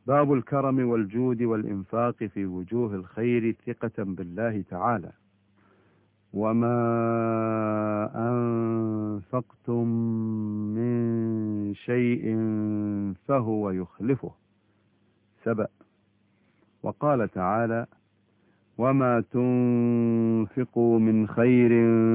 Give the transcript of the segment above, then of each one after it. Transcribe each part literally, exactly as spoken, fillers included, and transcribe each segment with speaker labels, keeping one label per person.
Speaker 1: باب الكرم والجود والإنفاق في وجوه الخير ثقة بالله تعالى. وما أنفقتم من شيء فهو يخلفه. سبأ. وقال تعالى: وما تنفقوا من خير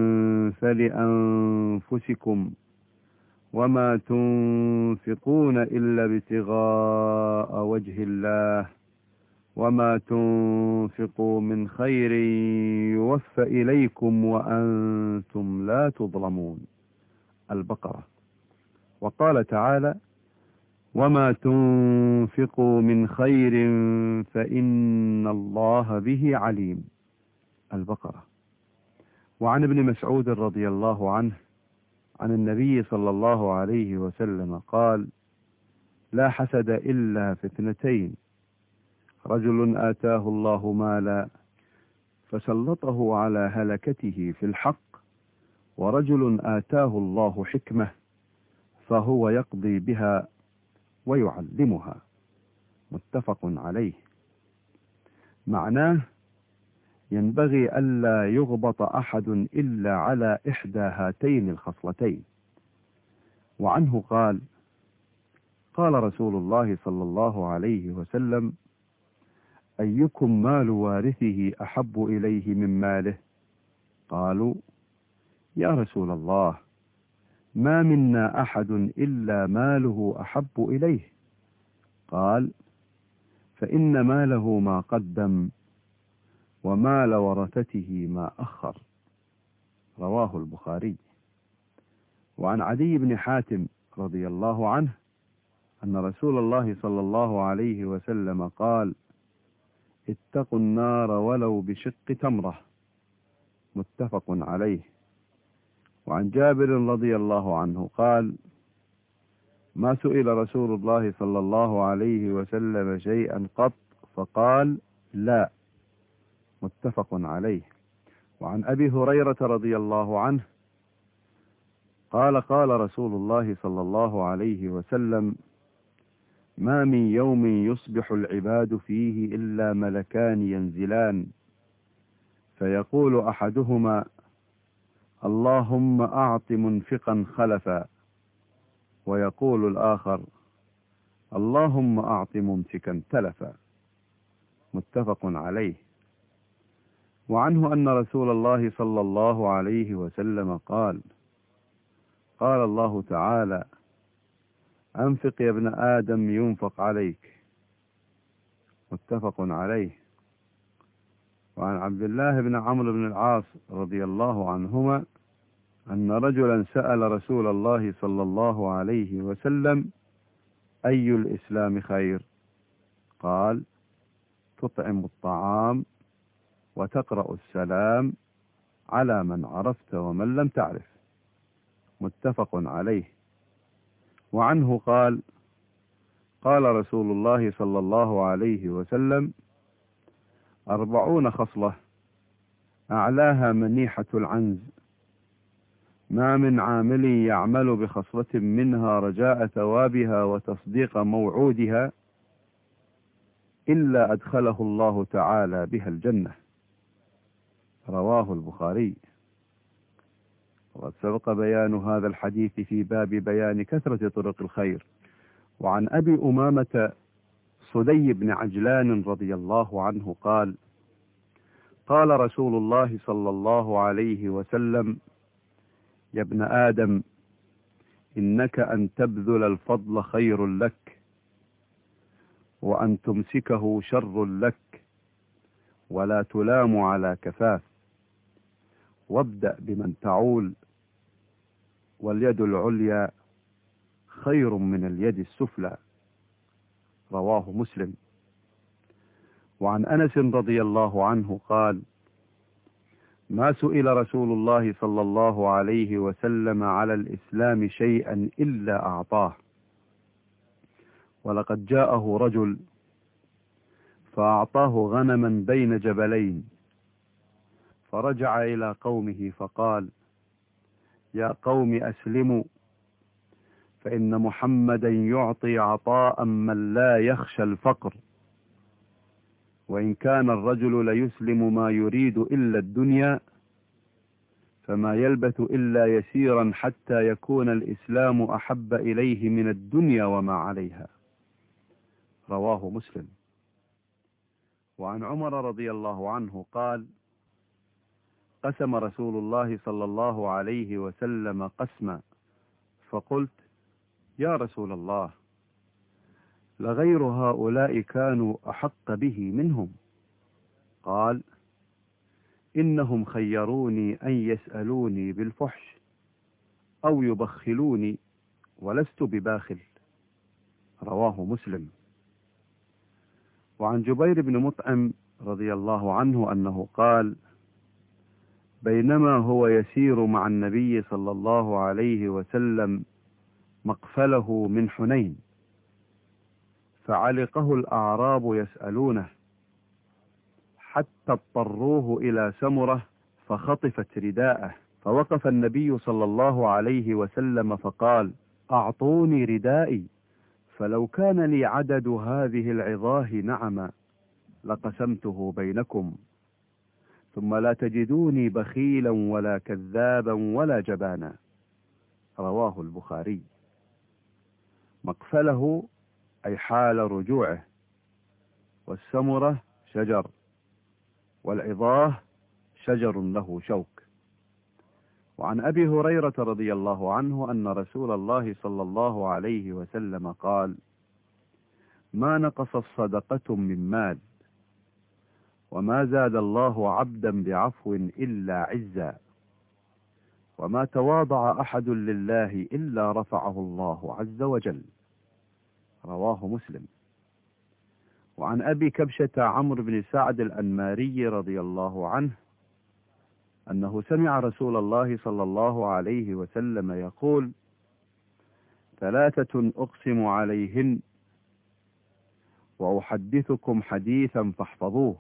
Speaker 1: فلأنفسكم وما تنفقون إلا ابتغاء وجه الله وما تنفقوا من خير يوفى إليكم وأنتم لا تظلمون. البقرة. وقال تعالى: وما تنفقوا من خير فإن الله به عليم. البقرة. وعن ابن مسعود رضي الله عنه عن النبي صلى الله عليه وسلم قال: لا حسد إلا في اثنتين: رجل آتاه الله مالا فسلطه على هلكته في الحق، ورجل آتاه الله حكمة فهو يقضي بها ويعلمها. متفق عليه. معناه: ينبغي ألا يغبط أحد إلا على إحدى هاتين الخصلتين. وعنه قال: قال رسول الله صلى الله عليه وسلم: أيكم مال وارثه أحب إليه من ماله؟ قالوا: يا رسول الله، ما منا أحد إلا ماله أحب إليه. قال: فإن ماله ما قدم ومال ورثته ما أخر. رواه البخاري. وعن عدي بن حاتم رضي الله عنه أن رسول الله صلى الله عليه وسلم قال: اتقوا النار ولو بشق تمرة. متفق عليه. وعن جابر رضي الله عنه قال: ما سئل رسول الله صلى الله عليه وسلم شيئا قط فقال: لا. متفق عليه. وعن أبي هريرة رضي الله عنه قال: قال رسول الله صلى الله عليه وسلم: ما من يوم يصبح العباد فيه إلا ملكان ينزلان، فيقول أحدهما: اللهم أعط منفقا خلفا، ويقول الآخر: اللهم أعط ممسكا تلفا. متفق عليه. وعنه أن رسول الله صلى الله عليه وسلم قال: قال الله تعالى: أنفق يا ابن آدم ينفق عليك. متفق عليه. وعن عبد الله بن عمرو بن العاص رضي الله عنهما أن رجلا سأل رسول الله صلى الله عليه وسلم: أي الإسلام خير؟ قال: تطعم الطعام وتقرأ السلام على من عرفت ومن لم تعرف. متفق عليه. وعنه قال: قال رسول الله صلى الله عليه وسلم: أربعون خصلة أعلاها منيحة العنز، ما من عامل يعمل بخصلة منها رجاء ثوابها وتصديق موعودها إلا أدخله الله تعالى بها الجنة. رواه البخاري. وقد سبق بيان هذا الحديث في باب بيان كثرة طرق الخير. وعن أبي أمامة صدي بن عجلان رضي الله عنه قال: قال رسول الله صلى الله عليه وسلم: يا ابن آدم، إنك أن تبذل الفضل خير لك، وأن تمسكه شر لك، ولا تلام على كفاف، وابدأ بمن تعول، واليد العليا خير من اليد السفلى. رواه مسلم. وعن أنس رضي الله عنه قال: ما سئل رسول الله صلى الله عليه وسلم على الإسلام شيئا إلا أعطاه، ولقد جاءه رجل فأعطاه غنما بين جبلين، فرجع إلى قومه فقال: يا قوم أسلموا، فإن محمدا يعطي عطاء من لا يخشى الفقر، وإن كان الرجل ليسلم ما يريد إلا الدنيا، فما يلبث إلا يسيرا حتى يكون الإسلام أحب إليه من الدنيا وما عليها. رواه مسلم. وعن عمر رضي الله عنه قال: قسم رسول الله صلى الله عليه وسلم قسما، فقلت: يا رسول الله، لغير هؤلاء كانوا أحق به منهم؟ قال: إنهم خيروني أن يسألوني بالفحش أو يبخلوني ولست بباخل. رواه مسلم. وعن جبير بن مطعم رضي الله عنه أنه قال: بينما هو يسير مع النبي صلى الله عليه وسلم مقفله من حنين، فعلقه الأعراب يسألونه حتى اضطروه إلى سمرة فخطفت رداءه، فوقف النبي صلى الله عليه وسلم فقال: أعطوني ردائي، فلو كان لي عدد هذه العظاه نعما لقسمته بينكم، ثم لا تجدوني بخيلا ولا كذابا ولا جبانا. رواه البخاري. مقفله أي حال رجوعه، والسمرة شجر، والعظاه شجر له شوك. وعن أبي هريرة رضي الله عنه أن رسول الله صلى الله عليه وسلم قال: ما نقصت صدقة من مال، وما زاد الله عبدا بعفو إلا عزا، وما تواضع أحد لله إلا رفعه الله عز وجل. رواه مسلم. وعن أبي كبشة عمرو بن سعد الأنماري رضي الله عنه أنه سمع رسول الله صلى الله عليه وسلم يقول: ثلاثة أقسم عليهن وأحدثكم حديثا فاحفظوه: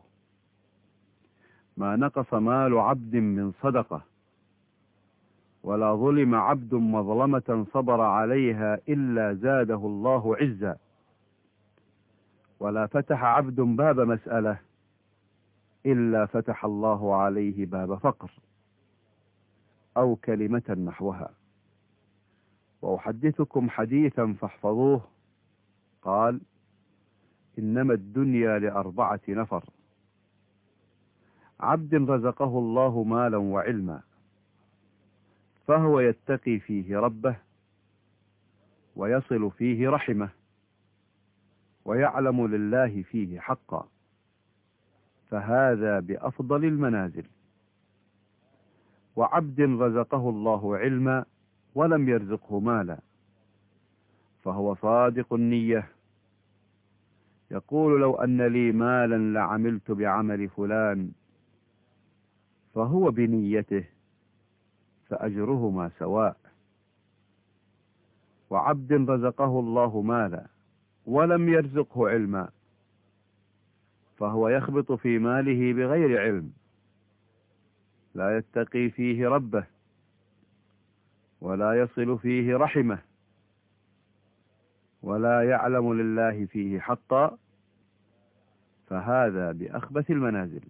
Speaker 1: ما نقص مال عبد من صدقة، ولا ظلم عبد مظلمة صبر عليها إلا زاده الله عزا، ولا فتح عبد باب مسألة إلا فتح الله عليه باب فقر، أو كلمة نحوها. وأحدثكم حديثا فاحفظوه: قال: إنما الدنيا لأربعة نفر: عبد رزقه الله مالا وعلما، فهو يتقي فيه ربه، ويصل فيه رحمه، ويعلم لله فيه حقا، فهذا بأفضل المنازل. وعبد رزقه الله علما ولم يرزقه مالا، فهو صادق النية، يقول: لو أن لي مالا لعملت بعمل فلان، فهو بنيته، فأجرهما سواء. وعبد رزقه الله مالا ولم يرزقه علما، فهو يخبط في ماله بغير علم، لا يتقي فيه ربه، ولا يصل فيه رحمه، ولا يعلم لله فيه حقا، فهذا بأخبث المنازل.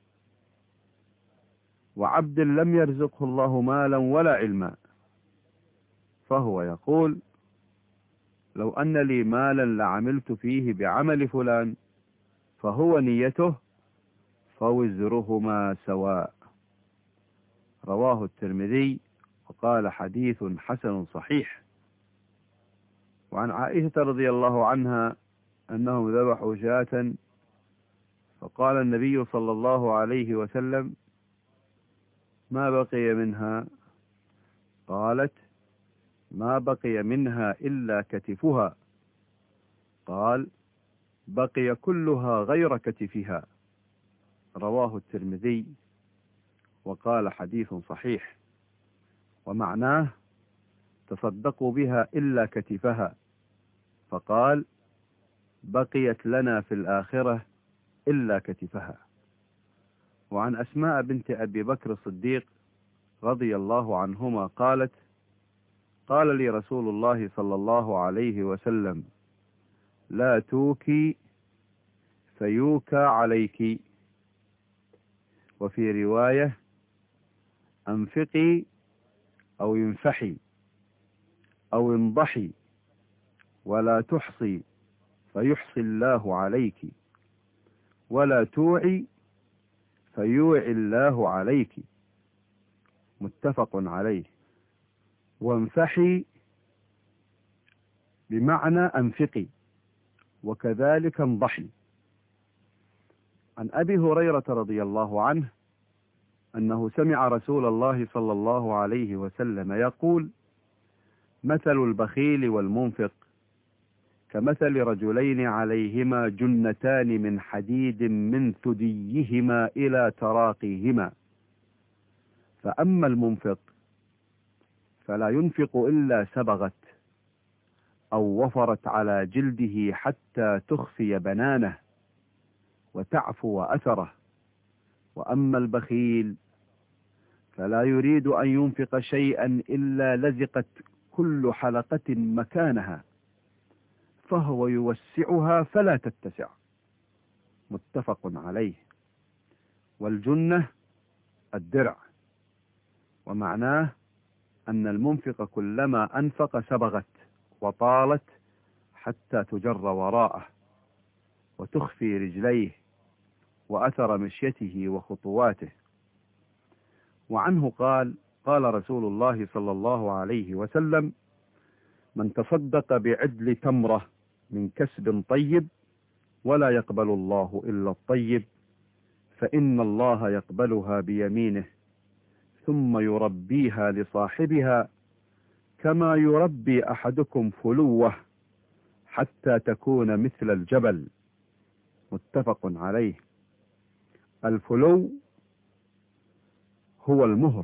Speaker 1: وعبد لم يرزقه الله مالا ولا علما، فهو يقول: لو أن لي مالا لعملت فيه بعمل فلان، فهو نيته، فوزرهما سواء. رواه الترمذي وقال: حديث حسن صحيح. وعن عائشة رضي الله عنها أنهم ذبحوا شاة، فقال النبي صلى الله عليه وسلم: ما بقي منها؟ قالت: ما بقي منها إلا كتفها. قال: بقي كلها غير كتفها. رواه الترمذي وقال: حديث صحيح. ومعناه: تصدقوا بها إلا كتفها، فقال: بقيت لنا في الآخرة إلا كتفها. وعن أسماء بنت أبي بكر الصديق رضي الله عنهما قالت: قال لي رسول الله صلى الله عليه وسلم: لا توكي فيوكى عليك. وفي رواية: أنفقي أو ينفحي أو انضحي ولا تحصي فيحصي الله عليك، ولا توعي فيوعي الله عليك. متفق عليه. وانفحي بمعنى أنفقي، وكذلك انضحي. عن أبي هريرة رضي الله عنه أنه سمع رسول الله صلى الله عليه وسلم يقول: مثل البخيل والمنفق كمثل رجلين عليهما جنتان من حديد من ثديهما إلى تراقيهما، فأما المنفق فلا ينفق إلا سبغت أو وفرت على جلده حتى تخفي بنانه وتعفو أثره، وأما البخيل فلا يريد أن ينفق شيئا إلا لزقت كل حلقة مكانها، فهو يوسعها فلا تتسع. متفق عليه. والجنة الدرع، ومعناه أن المنفق كلما أنفق سبغت وطالت حتى تجر وراءه وتخفي رجليه وأثر مشيته وخطواته. وعنه قال: قال رسول الله صلى الله عليه وسلم: من تصدق بعدل تمرة من كسب طيب ولا يقبل الله إلا الطيب، فإن الله يقبلها بيمينه ثم يربيها لصاحبها كما يربي أحدكم فلوه حتى تكون مثل الجبل. متفق عليه. الفلو هو المهر.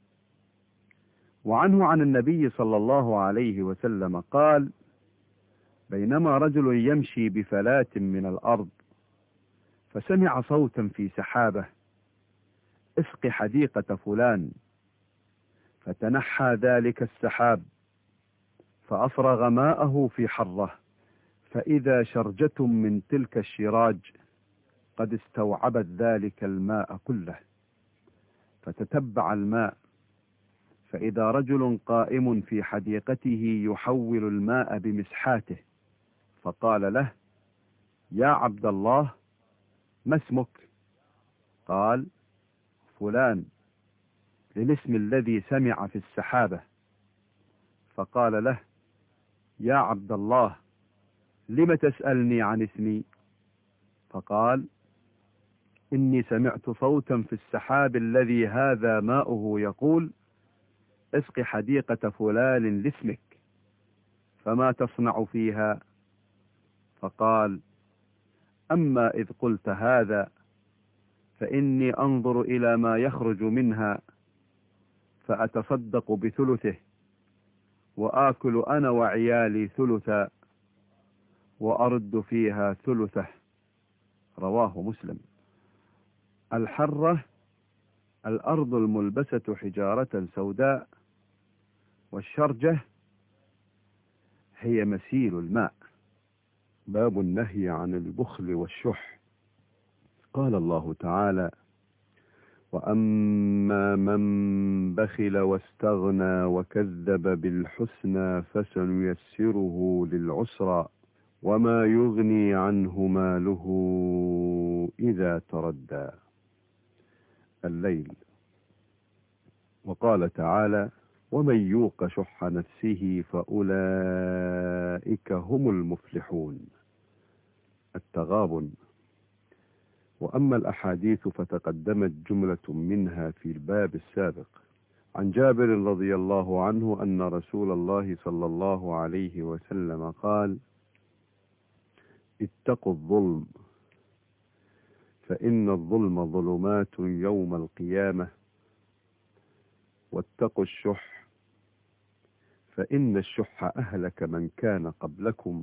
Speaker 1: وعنه عن النبي صلى الله عليه وسلم قال: بينما رجل يمشي بفلاة من الأرض فسمع صوتا في سحابة: اسق حديقة فلان. فتنحى ذلك السحاب فأفرغ ماءه في حره، فإذا شرجة من تلك الشراج قد استوعبت ذلك الماء كله، فتتبع الماء فإذا رجل قائم في حديقته يحول الماء بمسحاته، فقال له: يا عبد الله، ما اسمك؟ قال: فلان، للاسم الذي سمع في السحابة. فقال له: يا عبد الله، لم تسألني عن اسمي؟ فقال: إني سمعت صوتا في السحاب الذي هذا ماؤه يقول: اسق حديقة فلان لاسمك، فما تصنع فيها؟ فقال: أما إذ قلت هذا فإني أنظر إلى ما يخرج منها فأتصدق بثلثه، وآكل أنا وعيالي ثلثا، وأرد فيها ثلثه. رواه مسلم. الحرة الأرض الملبسة حجارة سوداء، والشرجة هي مسيل الماء. باب النهي عن البخل والشح. قال الله تعالى: وأما من بخل واستغنى وكذب بالحسنى فسنيسره للعسرى، وما يغني عنه ماله إذا تردى. الليل. وقال تعالى: ومن يوق شح نفسه فأولئك هم المفلحون. التغابن. وأما الأحاديث فتقدمت جملة منها في الباب السابق. عن جابر رضي الله عنه أن رسول الله صلى الله عليه وسلم قال: اتقوا الظلم، فإن الظلم ظلمات يوم القيامة، واتقوا الشح، فإن الشح أهلك من كان قبلكم،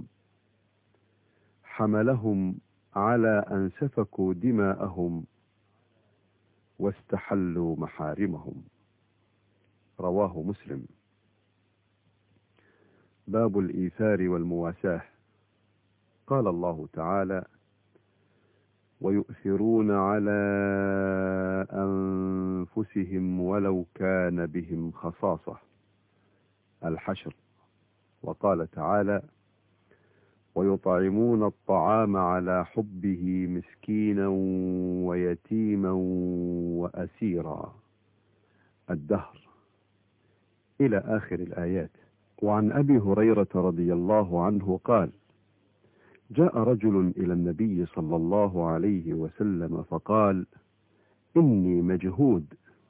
Speaker 1: حملهم على أن سفكوا دماءهم واستحلوا محارمهم. رواه مسلم. باب الإيثار والمواساة. قال الله تعالى: ويؤثرون على أنفسهم ولو كان بهم خصاصة. الحشر. وقال تعالى: ويطعمون الطعام على حبه مسكينا ويتيما وأسيرا. الدهر، إلى آخر الآيات. وعن أبي هريرة رضي الله عنه قال: جاء رجل إلى النبي صلى الله عليه وسلم فقال: إني مجهود،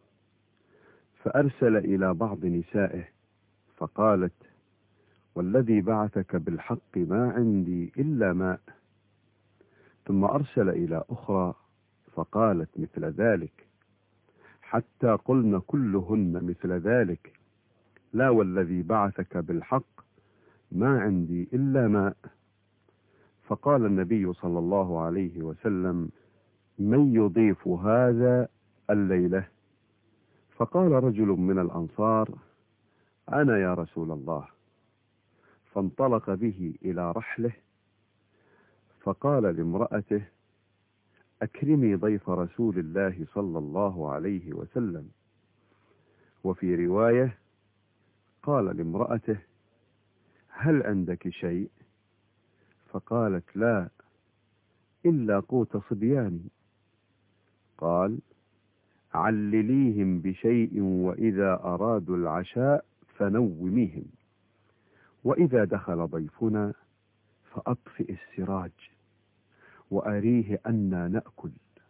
Speaker 1: فأرسل إلى بعض نسائه فقالت: والذي بعثك بالحق ما عندي إلا ماء. ثم أرسل إلى أخرى فقالت مثل ذلك، حتى قلن كلهن مثل ذلك: لا والذي بعثك بالحق ما عندي إلا ماء. فقال النبي صلى الله عليه وسلم: من يضيف هذا الليلة؟ فقال رجل من الأنصار: أنا يا رسول الله. فانطلق به إلى رحله فقال لامرأته: أكرمي ضيف رسول الله صلى الله عليه وسلم. وفي رواية قال لامرأته: هل عندك شيء؟ فقالت: لا إلا قوت صبياني. قال: علليهم بشيء وإذا أرادوا العشاء فنوميهم، وإذا دخل ضيفنا فأطفئ السراج وأريه أنا نأكل.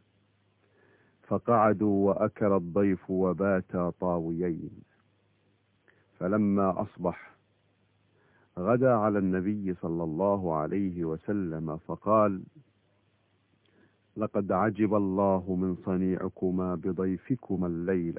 Speaker 1: فقعدوا وأكل الضيف وباتا طاويين. فلما أصبح غدا على النبي صلى الله عليه وسلم فقال: لقد عجب الله من صنيعكما بضيفكما الليلة.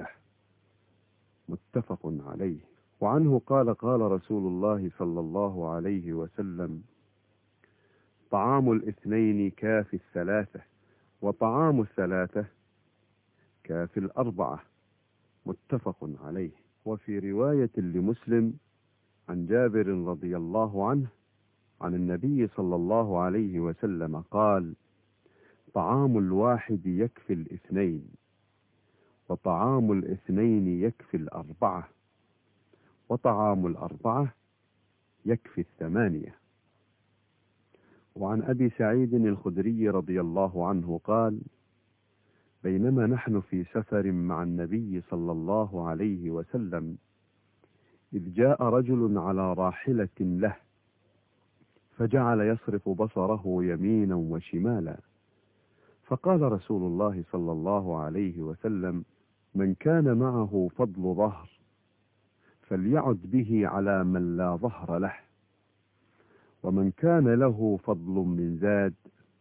Speaker 1: متفق عليه. وعنه قال: قال رسول الله صلى الله عليه وسلم: طعام الاثنين كافي الثلاثة، وطعام الثلاثة كافي الأربعة. متفق عليه. وفي رواية لمسلم عن جابر رضي الله عنه عن النبي صلى الله عليه وسلم قال: طعام الواحد يكفي الاثنين، وطعام الاثنين يكفي الأربعة، وطعام الأربعة يكفي الثمانية. وعن أبي سعيد الخدري رضي الله عنه قال: بينما نحن في سفر مع النبي صلى الله عليه وسلم إذ جاء رجل على راحلة له، فجعل يصرف بصره يمينا وشمالا. فقال رسول الله صلى الله عليه وسلم: من كان معه فضل ظهر فليعد به على من لا ظهر له، ومن كان له فضل من زاد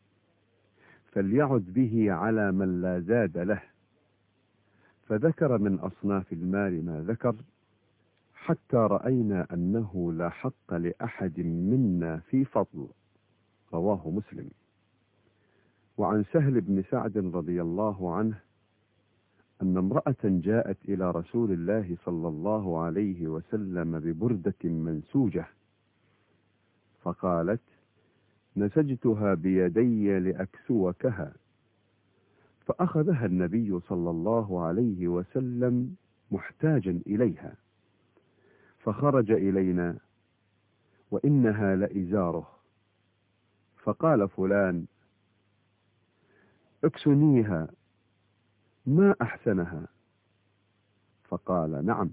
Speaker 1: فليعد به على من لا زاد له. فذكر من أصناف المال ما ذكر، حتى رأينا أنه لا حق لأحد منا في فضل. رواه مسلم. وعن سهل بن سعد رضي الله عنه أن امرأة جاءت إلى رسول الله صلى الله عليه وسلم ببردة منسوجة، فقالت: نسجتها بيدي لأكسوكها. فأخذها النبي صلى الله عليه وسلم محتاجا إليها، فخرج إلينا وإنها لإزاره. فقال فلان: اكسنيها، ما أحسنها. فقال: نعم.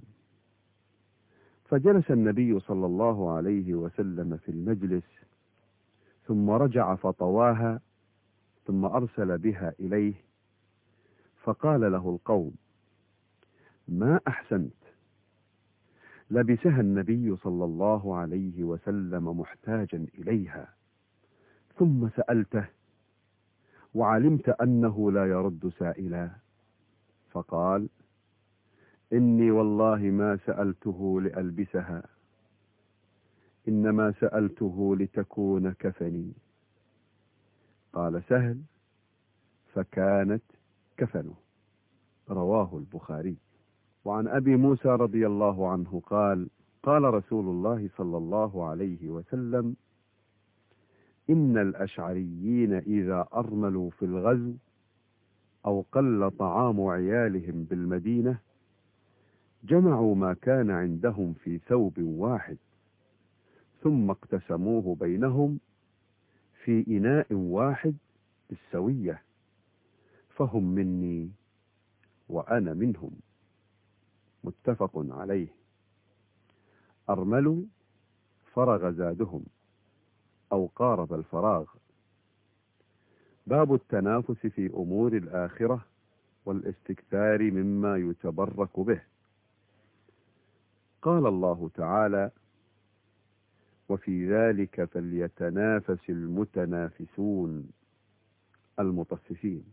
Speaker 1: فجلس النبي صلى الله عليه وسلم في المجلس، ثم رجع فطواها، ثم أرسل بها إليه، فقال له القوم: ما أحسنت. لبسها النبي صلى الله عليه وسلم محتاجا إليها، ثم سألته وعلمت أنه لا يرد سائلا. فقال: إني والله ما سألته لألبسها، إنما سألته لتكون كفني. قال سهل: فكانت كفنه. رواه البخاري. وعن أبي موسى رضي الله عنه قال: قال رسول الله صلى الله عليه وسلم: إن الأشعريين إذا أرملوا في الغزو أو قل طعام عيالهم بالمدينة جمعوا ما كان عندهم في ثوب واحد ثم اقتسموه بينهم في إناء واحد بالسوية، فهم مني وأنا منهم. متفق عليه. أرملوا فرغ زادهم أو قارب الفراغ. باب التنافس في أمور الآخرة والاستكثار مما يتبرك به. قال الله تعالى: وفي ذلك فليتنافس المتنافسون المطففين.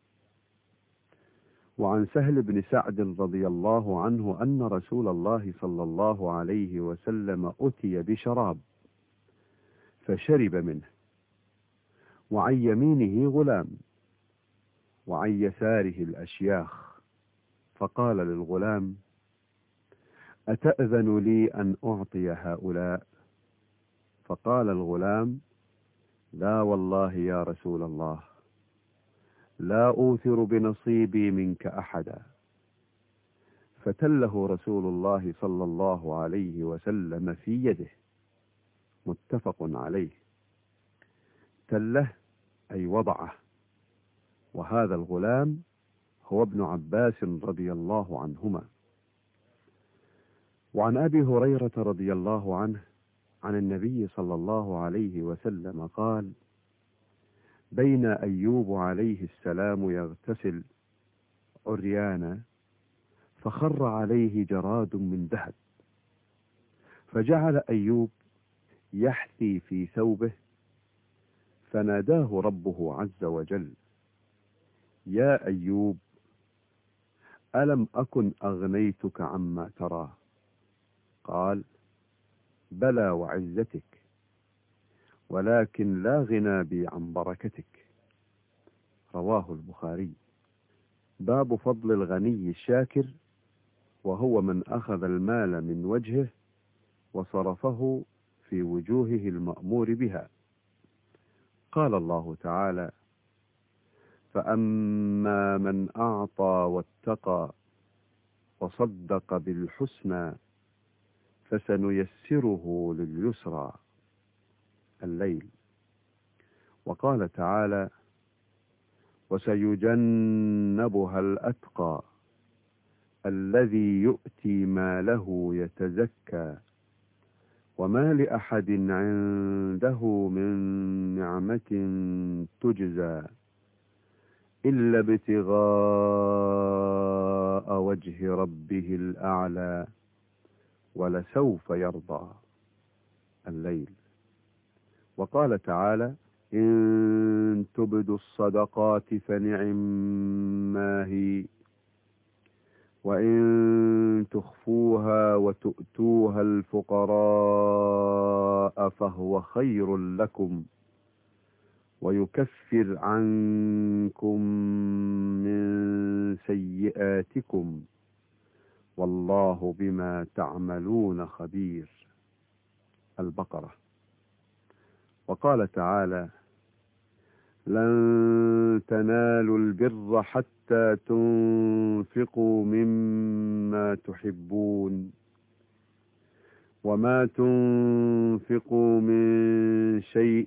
Speaker 1: وعن سهل بن سعد رضي الله عنه أن رسول الله صلى الله عليه وسلم أتي بشراب فشرب منه، وعن يمينه غلام وعن يساره الأشياخ، فقال للغلام: أتأذن لي أن أعطي هؤلاء؟ فقال الغلام: لا والله يا رسول الله، لا أوثر بنصيبي منك أحدا. فتله رسول الله صلى الله عليه وسلم في يده. متفق عليه. تله أي وضعه. وهذا الغلام هو ابن عباس رضي الله عنهما. وعن أبي هريرة رضي الله عنه عن النبي صلى الله عليه وسلم قال: بين أيوب عليه السلام يغتسل عريانا فخر عليه جراد من ذهب، فجعل أيوب يحثي في ثوبه، فناداه ربه عز وجل: يا أيوب، ألم أكن أغنيتك عما ترى؟ قال: بلى وعزتك، ولكن لا غنى بي عن بركتك. رواه البخاري. باب فضل الغني الشاكر، وهو من أخذ المال من وجهه وصرفه في وجوهه المأمور بها. قال الله تعالى: فأما من أعطى واتقى وصدق بالحسنى فسنيسره لليسرى. الليل. وقال تعالى: وسيجنبها الأتقى الذي يؤتي ماله يتزكى وما لأحد عنده من نعمة تجزى إلا ابتغاء وجه ربه الأعلى ولسوف يرضى. الليل. وقال تعالى: إن تبدوا الصدقات فنعما هي، وإن تخفوها وتؤتوها الفقراء فهو خير لكم ويكفر عنكم من سيئاتكم والله بما تعملون خبير. البقرة. وقال تعالى: لن تنالوا البر حتى تنفقوا مما تحبون وما تنفقوا من شيء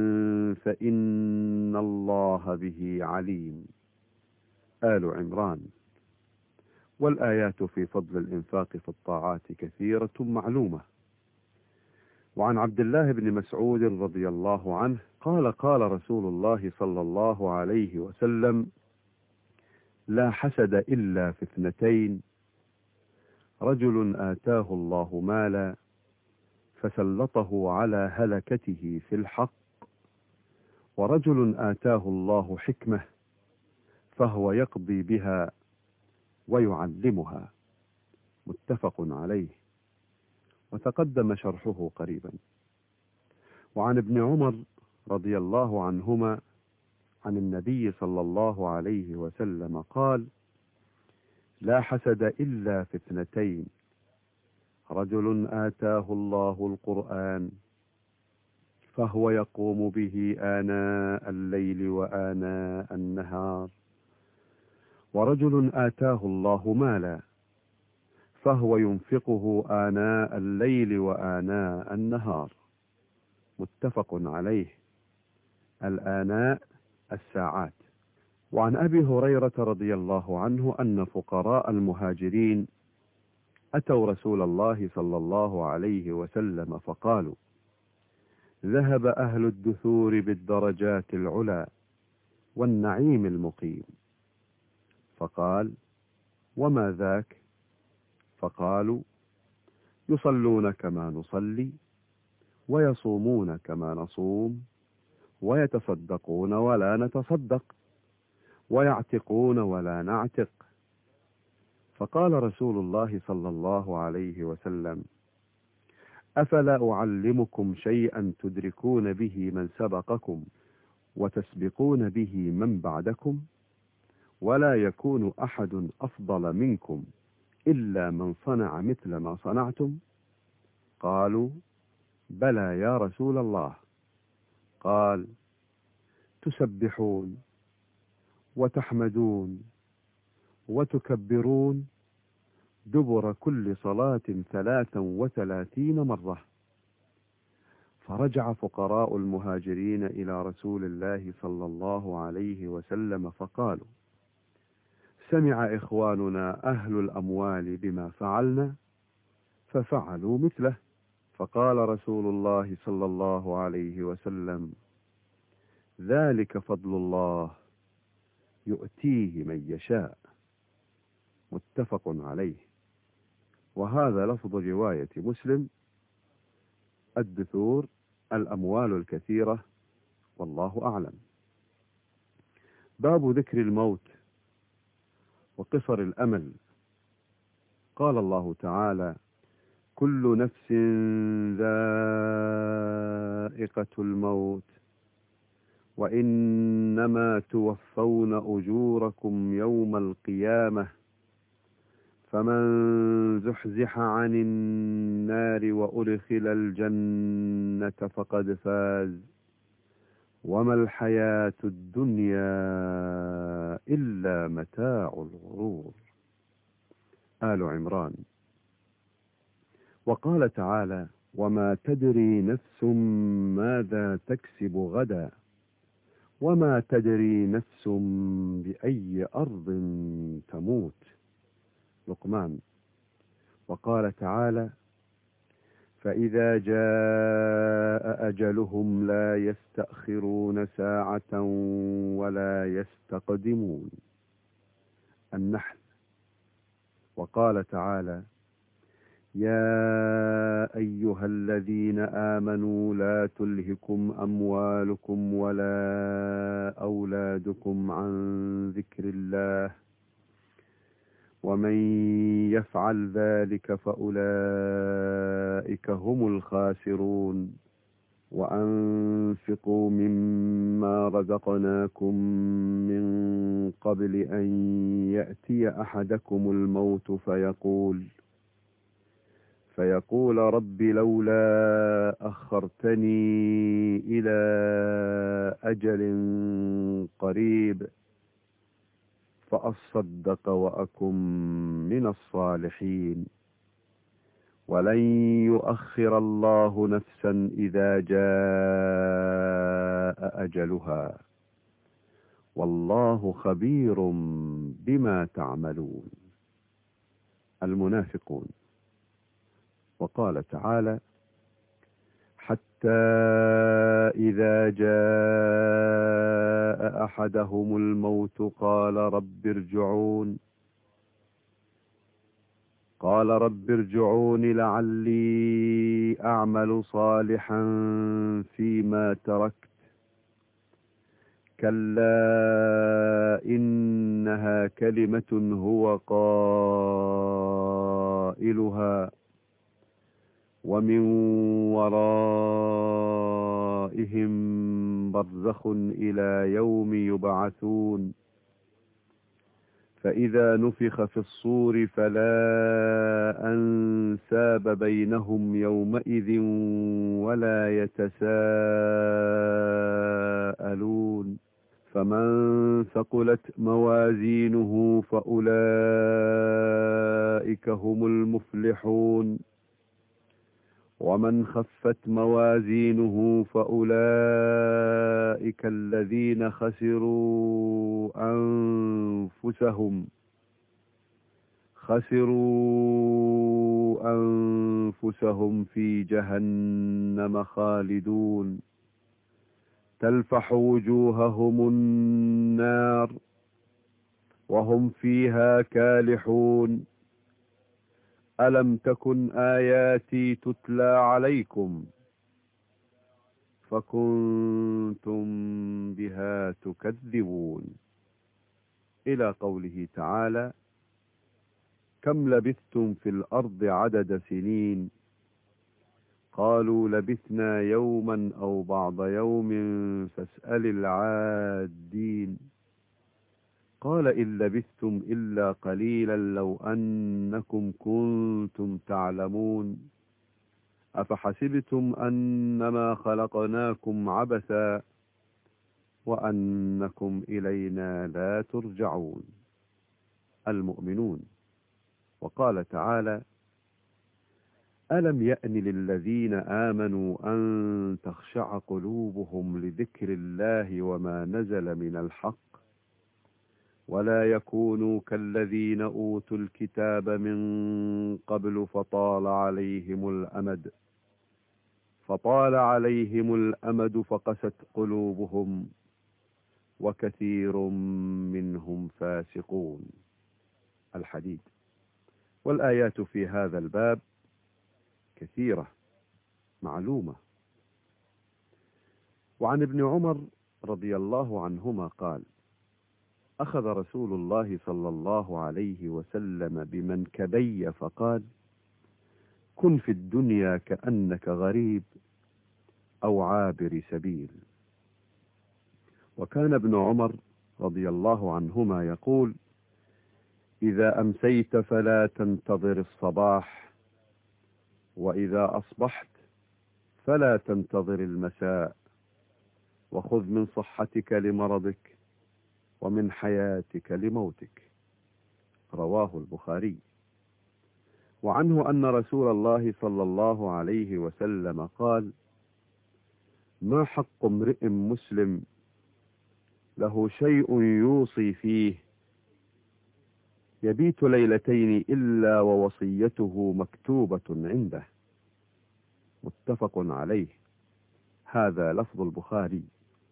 Speaker 1: فإن الله به عليم. آل عمران. والآيات في فضل الإنفاق في الطاعات كثيرة معلومة. وعن عبد الله بن مسعود رضي الله عنه قال: قال رسول الله صلى الله عليه وسلم: لا حسد إلا في اثنتين: رجل آتاه الله مالا فسلطه على هلكته في الحق، ورجل آتاه الله حكمة فهو يقضي بها ويعلمها. متفق عليه، وتقدم شرحه قريبا. وعن ابن عمر رضي الله عنهما عن النبي صلى الله عليه وسلم قال: لا حسد إلا في اثنتين: رجل آتاه الله القرآن فهو يقوم به آناء الليل وآناء النهار، ورجل آتاه الله مالا فهو ينفقه آناء الليل وآناء النهار. متفق عليه. الآناء الساعات. وعن أبي هريرة رضي الله عنه أن فقراء المهاجرين أتوا رسول الله صلى الله عليه وسلم فقالوا: ذهب أهل الدثور بالدرجات العلى والنعيم المقيم. فقال: وما ذاك؟ فقالوا: يصلون كما نصلي، ويصومون كما نصوم، ويتصدقون ولا نتصدق، ويعتقون ولا نعتق. فقال رسول الله صلى الله عليه وسلم: أفلا أعلمكم شيئا تدركون به من سبقكم وتسبقون به من بعدكم، ولا يكون أحد أفضل منكم إلا من صنع مثل ما صنعتم؟ قالوا: بلى يا رسول الله. قال: تسبحون وتحمدون وتكبرون دبر كل صلاة ثلاثا وثلاثين مرة. فرجع فقراء المهاجرين إلى رسول الله صلى الله عليه وسلم فقالوا: سمع إخواننا أهل الأموال بما فعلنا ففعلوا مثله. فقال رسول الله صلى الله عليه وسلم: ذلك فضل الله يؤتيه من يشاء. متفق عليه. وهذا لفظ رواية مسلم: الدثور الأموال الكثيرة، والله أعلم. باب ذكر الموت وقصر الأمل. قال الله تعالى: كل نفس ذائقة الموت وإنما توفون أجوركم يوم القيامة فمن زحزح عن النار وأدخل الجنة فقد فاز وما الحياة الدنيا إلا متاع الغرور. آل عمران. وقال تعالى: وما تدري نفس ماذا تكسب غدا وما تدري نفس بأي أرض تموت. لقمان. وقال تعالى: فإذا جاء أجلهم لا يستأخرون ساعة ولا يستقدمون. النحل. وقال تعالى: يا أيها الذين آمنوا لا تلهكم أموالكم ولا أولادكم عن ذكر الله ومن يفعل ذلك فأولئك هم الخاسرون. وأنفقوا مما رزقناكم من قبل أن يأتي أحدكم الموت فيقول فيقول رب لولا أخرتني إلى أجل قريب فأصدق وأكن من الصالحين ولن يؤخر الله نفسا إذا جاء أجلها والله خبير بما تعملون. المنافقون. وقال تعالى: حتى إذا جاء أحدهم الموت قال رب ارجعون قال رب ارجعون لعلي أعمل صالحا فيما تركت كلا إنها كلمة هو قائلها ومن ورائهم برزخ إلى يوم يبعثون فإذا نفخ في الصور فلا أنساب بينهم يومئذ ولا يتساءلون فمن ثقلت موازينه فأولئك هم المفلحون ومن خفت موازينه فأولئك الذين خسروا أنفسهم خسروا أنفسهم في جهنم خالدون تلفح وجوههم النار وهم فيها كالحون ألم تكن آياتي تتلى عليكم فكنتم بها تكذبون إلى قوله تعالى كم لبثتم في الأرض عدد سنين قالوا لبثنا يوما أو بعض يوم فاسأل العادين قال إن لبثتم إلا قليلا لو أنكم كنتم تعلمون أفحسبتم أنما خلقناكم عبثا وأنكم إلينا لا ترجعون المؤمنون. وقال تعالى ألم يأن للذين آمنوا أن تخشع قلوبهم لذكر الله وما نزل من الحق ولا يكونوا كالذين أوتوا الكتاب من قبل فطال عليهم الأمد فطال عليهم الأمد فقست قلوبهم وكثير منهم فاسقون الحديد. والآيات في هذا الباب كثيرة معلومة. وعن ابن عمر رضي الله عنهما قال أخذ رسول الله صلى الله عليه وسلم بمنكبي فقال كن في الدنيا كأنك غريب أو عابر سبيل. وكان ابن عمر رضي الله عنهما يقول إذا أمسيت فلا تنتظر الصباح وإذا أصبحت فلا تنتظر المساء وخذ من صحتك لمرضك ومن حياتك لموتك رواه البخاري. وعنه أن رسول الله صلى الله عليه وسلم قال ما حق امرئ مسلم له شيء يوصي فيه يبيت ليلتين إلا ووصيته مكتوبة عنده متفق عليه. هذا لفظ البخاري.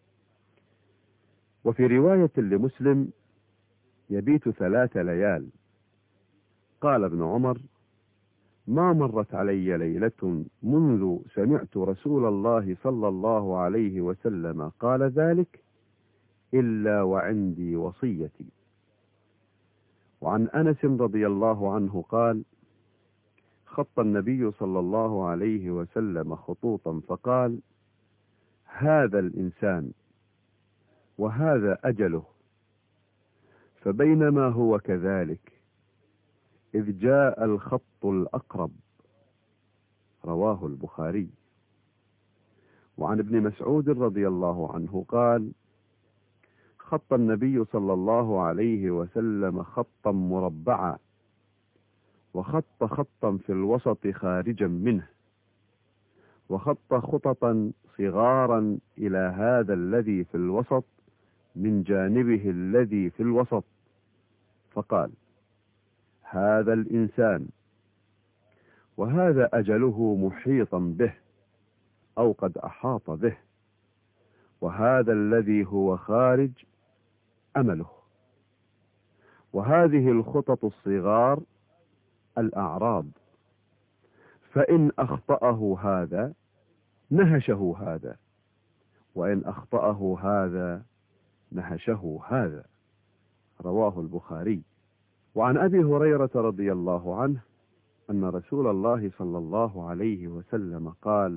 Speaker 1: وفي رواية لمسلم يبيت ثلاث ليال. قال ابن عمر ما مرت علي ليلة منذ سمعت رسول الله صلى الله عليه وسلم قال ذلك إلا وعندي وصيتي. وعن أنس رضي الله عنه قال خط النبي صلى الله عليه وسلم خطوطا فقال هذا الإنسان وهذا أجله. فبينما هو كذلك إذ جاء الخط الأقرب رواه البخاري. وعن ابن مسعود رضي الله عنه قال خط النبي صلى الله عليه وسلم خطا مربعا وخط خطا في الوسط خارجا منه وخط خططا صغارا إلى هذا الذي في الوسط من جانبه الذي في الوسط فقال هذا الإنسان وهذا أجله محيطا به أو قد أحاط به وهذا الذي هو خارج أمله. وهذه الخطط الصغار الأعراض فإن أخطأه هذا نهشه هذا وإن أخطأه هذا نهشه هذا رواه البخاري. وعن أبي هريرة رضي الله عنه أن رسول الله صلى الله عليه وسلم قال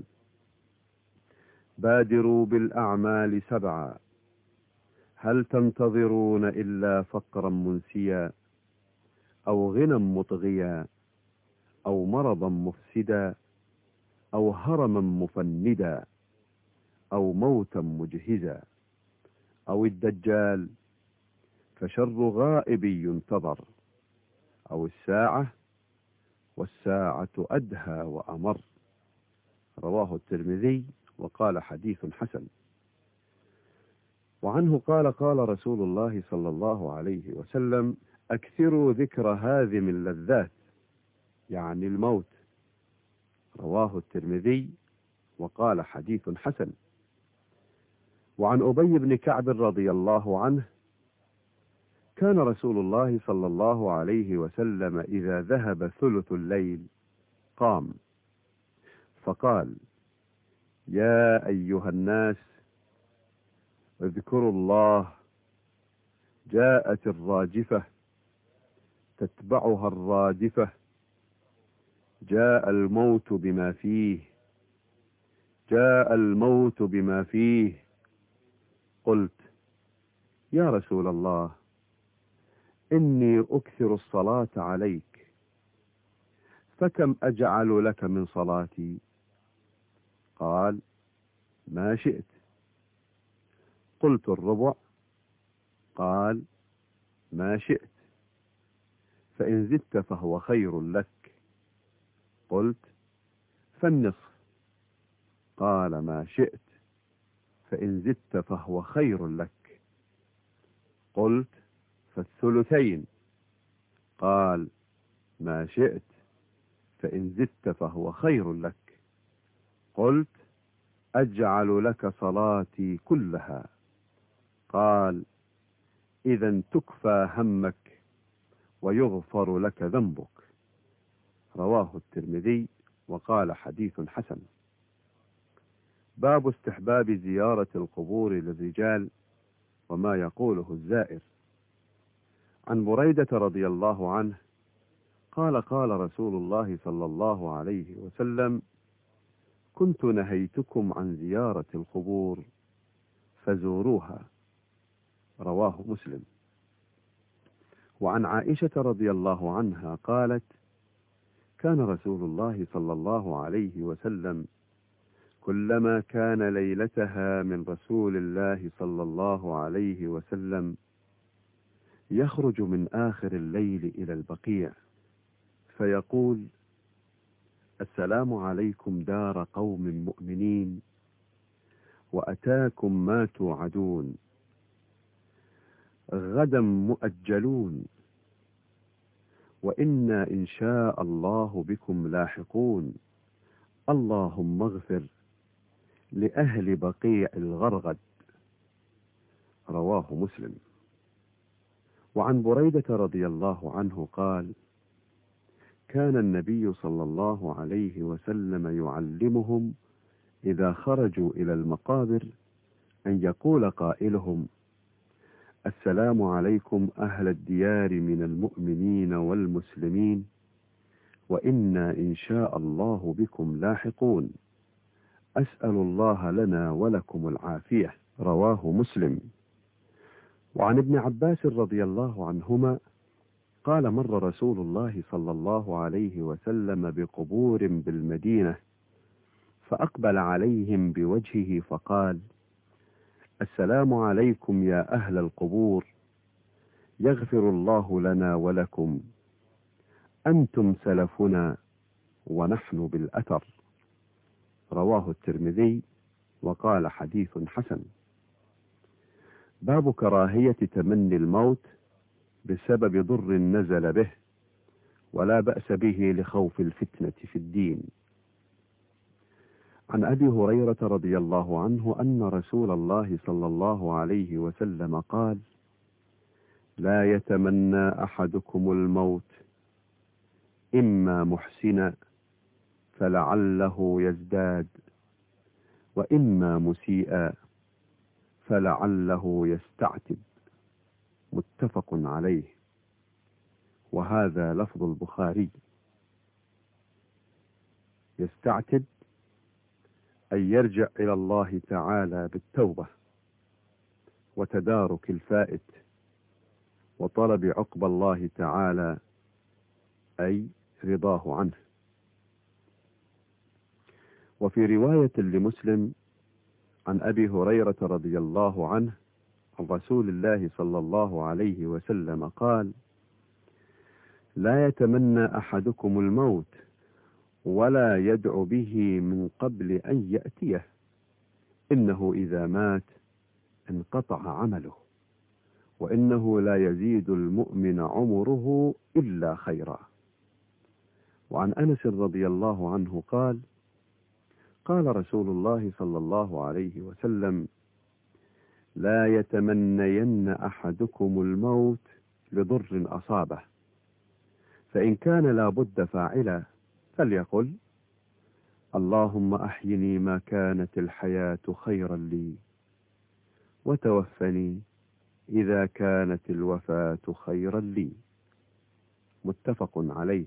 Speaker 1: بادروا بالأعمال سبعا هل تنتظرون إلا فقرا منسيا أو غنى مطغيا، أو مرضا مفسدا، أو هرما مفندا، أو موتا مجهزا، أو الدجال، فشر غائب ينتظر، أو الساعة، والساعة أدهى وأمر. رواه الترمذي وقال حديث حسن. وعنه قال قال رسول الله صلى الله عليه وسلم: أكثروا ذكر هاذم اللذات، يعني الموت. رواه الترمذي وقال حديث حسن. وعن أبي بن كعب رضي الله عنه: كان رسول الله صلى الله عليه وسلم إذا ذهب ثلث الليل قام فقال: يا أيها الناس اذكروا الله، جاءت الراجفة تتبعها الرادفة، جاء الموت بما فيه، جاء الموت بما فيه. قلت: يا رسول الله، إني أكثر الصلاة عليك، فكم أجعل لك من صلاتي؟ قال: ما شئت. قلت: الربع؟ قال: ما شئت، فإن زدت فهو خير لك. قلت: فالنصف؟ قال: ما شئت، فإن زدت فهو خير لك. قلت: فالثلثين؟ قال: ما شئت، فإن زدت فهو خير لك. قلت: أجعل لك صلاتي كلها. قال: إذا تكفى همك ويغفر لك ذنبك. رواه الترمذي وقال حديث حسن. باب استحباب زيارة القبور للرجال وما يقوله الزائر. عن بريدة رضي الله عنه قال قال رسول الله صلى الله عليه وسلم: كنت نهيتكم عن زيارة القبور فزوروها. رواه مسلم. وعن عائشة رضي الله عنها قالت: كان رسول الله صلى الله عليه وسلم كلما كان ليلتها من رسول الله صلى الله عليه وسلم يخرج من آخر الليل إلى البقيع فيقول: السلام عليكم دار قوم مؤمنين، وأتاكم ما توعدون، غدا مؤجلون، وإنا إن شاء الله بكم لاحقون، اللهم اغفر لأهل بقيع الغرغد. رواه مسلم. وعن بريدة رضي الله عنه قال: كان النبي صلى الله عليه وسلم يعلمهم إذا خرجوا إلى المقابر أن يقول قائلهم: السلام عليكم أهل الديار من المؤمنين والمسلمين، وإنا إن شاء الله بكم لاحقون، أسأل الله لنا ولكم العافية. رواه مسلم. وعن ابن عباس رضي الله عنهما قال: مر رسول الله صلى الله عليه وسلم بقبور بالمدينة فأقبل عليهم بوجهه فقال: السلام عليكم يا أهل القبور، يغفر الله لنا ولكم، أنتم سلفنا ونحن بالأثر. رواه الترمذي وقال حديث حسن. باب كراهية تمني الموت بسبب ضر نزل به، ولا بأس به لخوف الفتنة في الدين. عن أبي هريرة رضي الله عنه أن رسول الله صلى الله عليه وسلم قال: لا يتمنى أحدكم الموت، إما محسنا فلعله يزداد، وإما مسيئا فلعله يستعتب. متفق عليه، وهذا لفظ البخاري. يستعتب أن يرجع إلى الله تعالى بالتوبة وتدارك الفائت وطلب عقب الله تعالى أي رضاه عنه. وفي رواية لمسلم عن أبي هريرة رضي الله عنه عن رسول الله صلى الله عليه وسلم قال: لا يتمنى أحدكم الموت ولا يدعو به من قبل أن يأتيه، إنه إذا مات انقطع عمله، وإنه لا يزيد المؤمن عمره إلا خيرا. وعن أنس رضي الله عنه قال: قال رسول الله صلى الله عليه وسلم: لا يتمنين أحدكم الموت لضر أصابه، فإن كان لا بد فاعلا فليقل: اللهم أحيني ما كانت الحياة خيرا لي، وتوفني إذا كانت الوفاة خيرا لي. متفق عليه.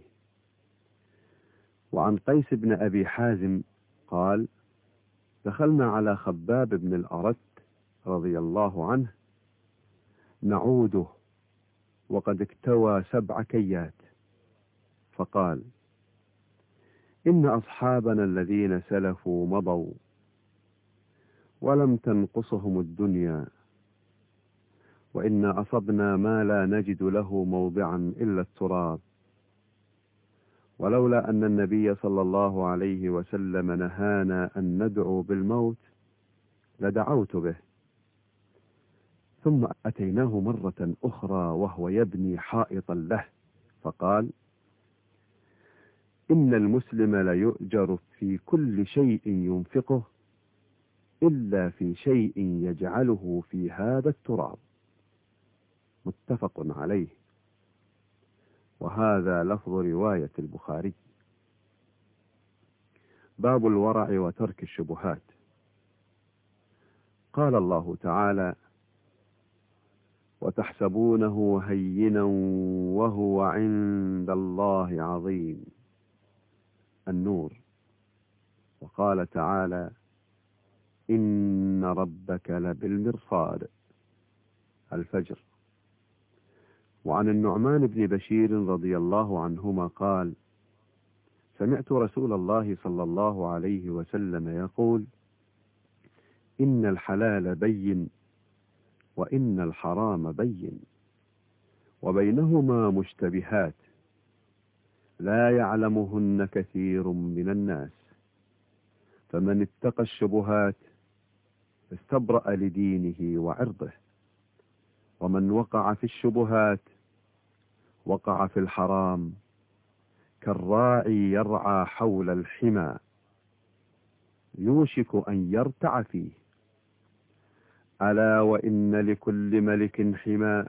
Speaker 1: وعن قيس بن أبي حازم قال: دخلنا على خباب بن الأرت رضي الله عنه نعوده وقد اكتوى سبع كيات، فقال: إن أصحابنا الذين سلفوا مضوا ولم تنقصهم الدنيا، وإنا أصبنا ما لا نجد له موضعا إلا التراب، ولولا أن النبي صلى الله عليه وسلم نهانا أن ندعو بالموت لدعوت به. ثم أتيناه مرة أخرى وهو يبني حائطا له، فقال: إن المسلم ليؤجر في كل شيء ينفقه إلا في شيء يجعله في هذا التراب. متفق عليه. وهذا لفظ رواية البخاري. باب الورع وترك الشبهات. قال الله تعالى: وتحسبونه هينا وهو عند الله عظيم. النور. وقال تعالى: إن ربك لبالمرصاد. الفجر. وعن النعمان بن بشير رضي الله عنهما قال: سمعت رسول الله صلى الله عليه وسلم يقول: إن الحلال بين وإن الحرام بين وبينهما مشتبهات لا يعلمهن كثير من الناس، فمن اتقى الشبهات استبرأ لدينه وعرضه، ومن وقع في الشبهات وقع في الحرام كالراعي يرعى حول الحمى يوشك أن يرتع فيه. ألا وإن لكل ملك حمى،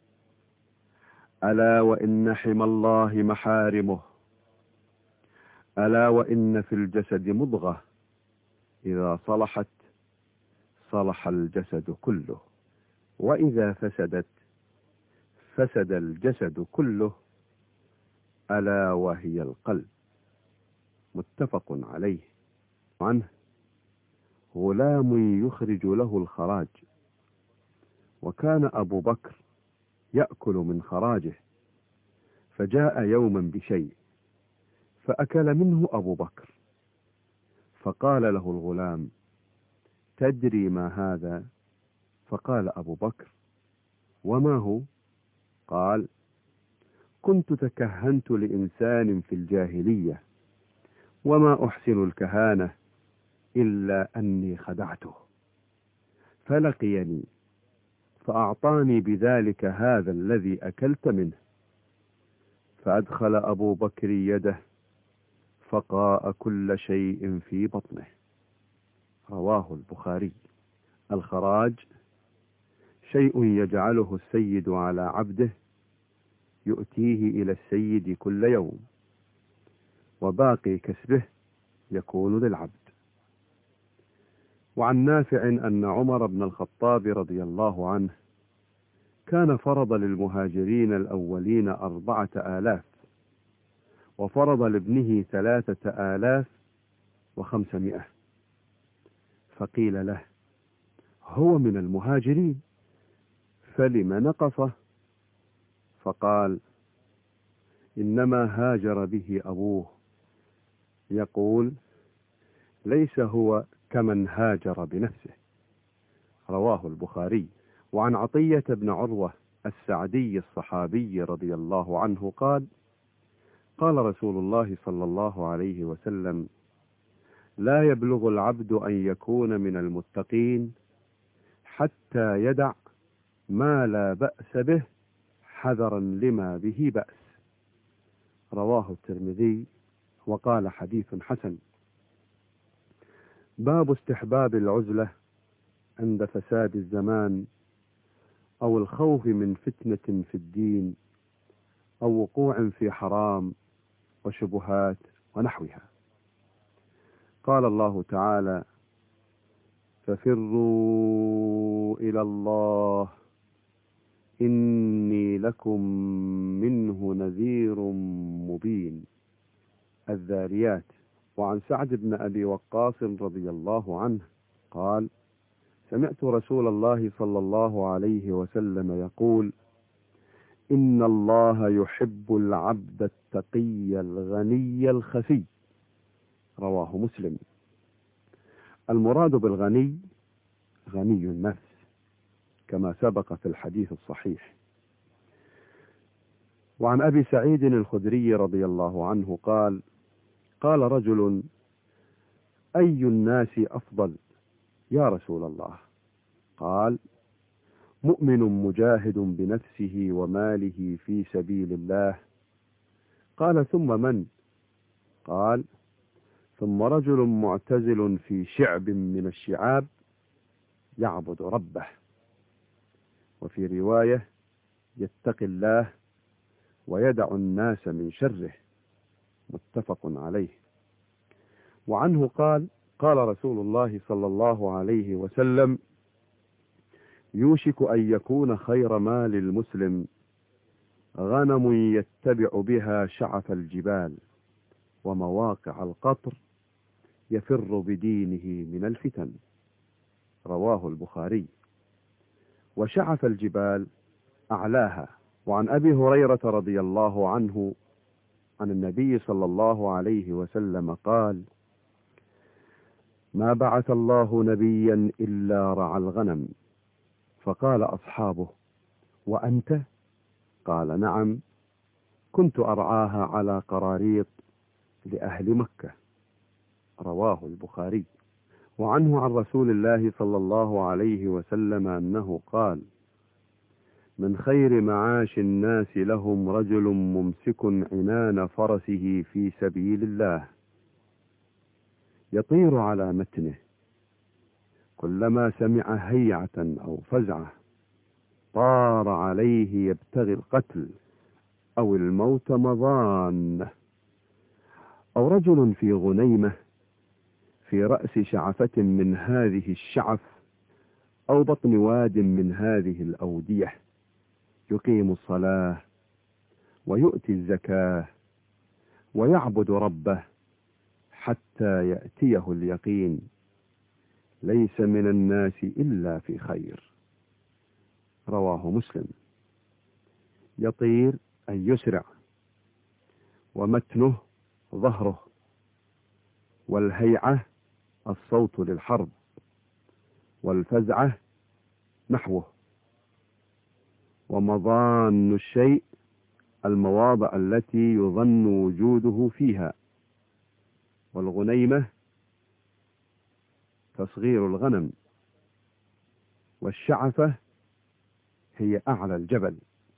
Speaker 1: ألا وإن حمى الله محارمه، ألا وإن في الجسد مضغة إذا صلحت صلح الجسد كله، وإذا فسدت فسد الجسد كله، ألا وهي القلب. متفق عليه. عنه: غلام يخرج له الخراج، وكان أبو بكر يأكل من خراجه، فجاء يوما بشيء فأكل منه أبو بكر، فقال له الغلام: تدري ما هذا؟ فقال أبو بكر: وما هو؟ قال: كنت تكهنت لإنسان في الجاهلية، وما أحسن الكهانة إلا أني خدعته، فلقيني فأعطاني بذلك هذا الذي أكلت منه، فأدخل أبو بكر يده فقاء كل شيء في بطنه. رواه البخاري. الخراج شيء يجعله السيد على عبده يؤتيه إلى السيد كل يوم، وباقي كسبه يكون للعبد. وعن نافع أن عمر بن الخطاب رضي الله عنه كان فرض للمهاجرين الأولين أربعة آلاف، وفرض لابنه ثلاثة آلاف وخمسمائة، فقيل له: هو من المهاجرين فلم نقصه؟ فقال:
Speaker 2: إنما هاجر به أبوه. يقول: ليس هو كمن هاجر بنفسه. رواه البخاري. وعن عطية بن عروة السعدي الصحابي رضي الله عنه قال: قال رسول الله صلى الله عليه وسلم: لا يبلغ العبد أن يكون من المتقين حتى يدع ما لا بأس به حذرا لما به بأس. رواه الترمذي وقال حديث حسن. باب استحباب العزلة عند فساد الزمان أو الخوف من فتنة في الدين أو وقوع في حرام وشبهات ونحوها. قال الله تعالى: ففروا إلى الله إني لكم منه نذير مبين. الذاريات. وعن سعد بن أبي وقاص رضي الله عنه قال: سمعت رسول الله صلى الله عليه وسلم يقول: إن الله يحب العبد التقي الغني الخفي. رواه مسلم. المراد بالغني غني النفس كما سبق في الحديث الصحيح. وعن أبي سعيد الخدري رضي الله عنه قال: قال رجل: أي الناس أفضل يا رسول الله؟ قال: مؤمن مجاهد بنفسه وماله في سبيل الله. قال: ثم من؟ قال: ثم رجل معتزل في شعب من الشعاب يعبد ربه. وفي رواية: يتقي الله ويدع الناس من شره. متفق عليه. وعنه قال: قال رسول الله صلى الله عليه وسلم: يوشك أن يكون خير مال المسلم غنم يتبع بها شعف الجبال ومواقع القطر يفر بدينه من الفتن. رواه البخاري. وشعف الجبال أعلاها. وعن أبي هريرة رضي الله عنه عن النبي صلى الله عليه وسلم قال: ما بعث الله نبيا إلا رعى الغنم. فقال أصحابه: وأنت؟ قال: نعم، كنت أرعاها على قراريط لأهل مكة. رواه البخاري. وعنه عن رسول الله صلى الله عليه وسلم أنه قال: من خير معاش الناس لهم رجل ممسك عنان فرسه في سبيل الله يطير على متنه، كلما سمع هيعة أو فزعة طار عليه يبتغي القتل أو الموت مضانه. أو رجل في غنيمة في رأس شعفة من هذه الشعف أو بطن واد من هذه الأودية يقيم الصلاة ويؤتي الزكاة ويعبد ربه حتى يأتيه اليقين، ليس من الناس إلا في خير. رواه مسلم. يطير أن يسرع، ومتنه ظهره، والهيعة الصوت للحرب، والفزعة نحوه، ومضان الشيء المواضع التي يظن وجوده فيها، والغنيمة تصغير الغنم، والشعفة هي أعلى الجبل.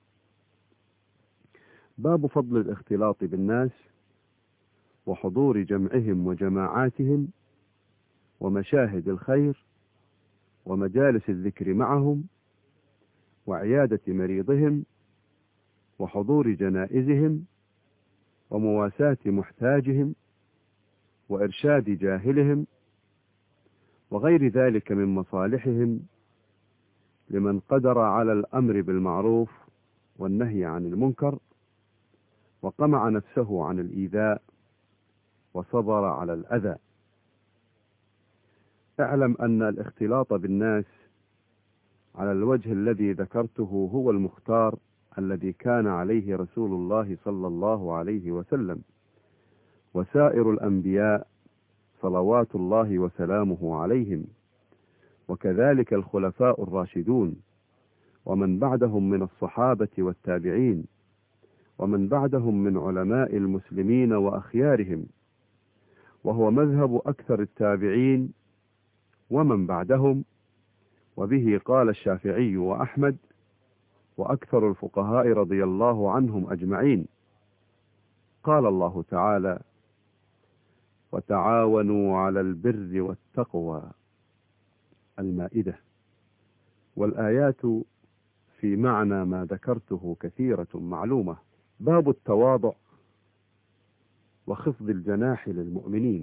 Speaker 2: باب فضل الاختلاط بالناس وحضور جمعهم وجماعاتهم ومشاهد الخير ومجالس الذكر معهم وعيادة مريضهم وحضور جنائزهم ومواساة محتاجهم وإرشاد جاهلهم وغير ذلك من مصالحهم لمن قدر على الأمر بالمعروف والنهي عن المنكر وقمع نفسه عن الإيذاء وصبر على الأذى. اعلم أن الاختلاط بالناس على الوجه الذي ذكرته هو المختار الذي كان عليه رسول الله صلى الله عليه وسلم وسائر الأنبياء صلوات الله وسلامه عليهم، وكذلك الخلفاء الراشدون ومن بعدهم من الصحابة والتابعين ومن بعدهم من علماء المسلمين وأخيارهم، وهو مذهب أكثر التابعين ومن بعدهم، وبه قال الشافعي وأحمد وأكثر الفقهاء رضي الله عنهم أجمعين. قال الله تعالى: وتعاونوا على البر والتقوى، المائدة. والآيات في معنى ما ذكرته كثيرة معلومة. باب التواضع وخفض الجناح للمؤمنين.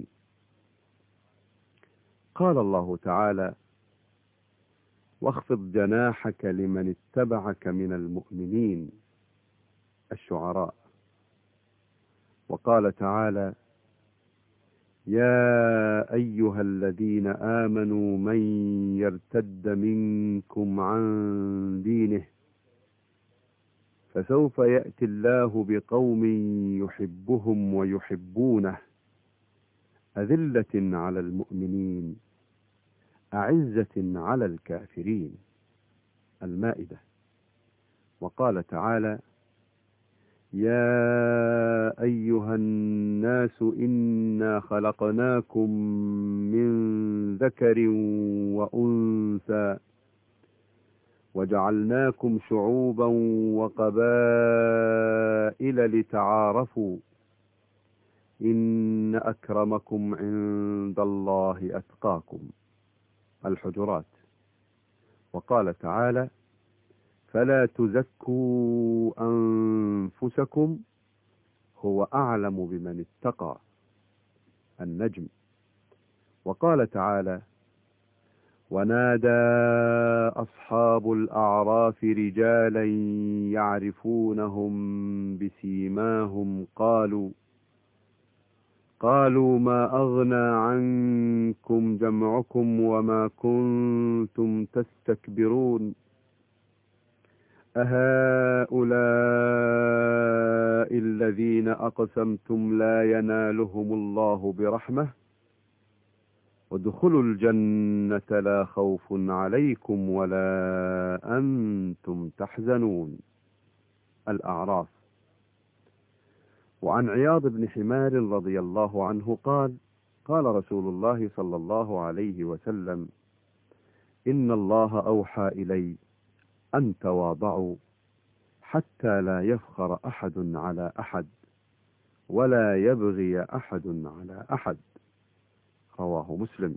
Speaker 2: قال الله تعالى: واخفض جناحك لمن اتبعك من المؤمنين، الشعراء. وقال تعالى: يا أيها الذين آمنوا من يرتد منكم عن دينه فسوف يأتي الله بقوم يحبهم ويحبونه أذلة على المؤمنين أعزة على الكافرين، المائدة. وقال تعالى: يا أيها الناس إنا خلقناكم من ذكر وأنثى وجعلناكم شعوبا وقبائل لتعارفوا إن أكرمكم عند الله أتقاكم، الحجرات. وقال تعالى: فلا تزكوا أنفسكم هو أعلم بمن اتقى، النجم. وقال تعالى: ونادى أصحاب الأعراف رجالا يعرفونهم بسيماهم قالوا قالوا ما أغنى عنكم جمعكم وما كنتم تستكبرون أهؤلاء الذين أقسمتم لا ينالهم الله برحمة وادخلوا الجنة لا خوف عليكم ولا أنتم تحزنون، الأعراف. وعن عياض بن حمار رضي الله عنه قال: قال رسول الله صلى الله عليه وسلم: إن الله أوحى إلي أن تواضعوا حتى لا يفخر أحد على أحد ولا يبغي أحد على أحد، رواه مسلم.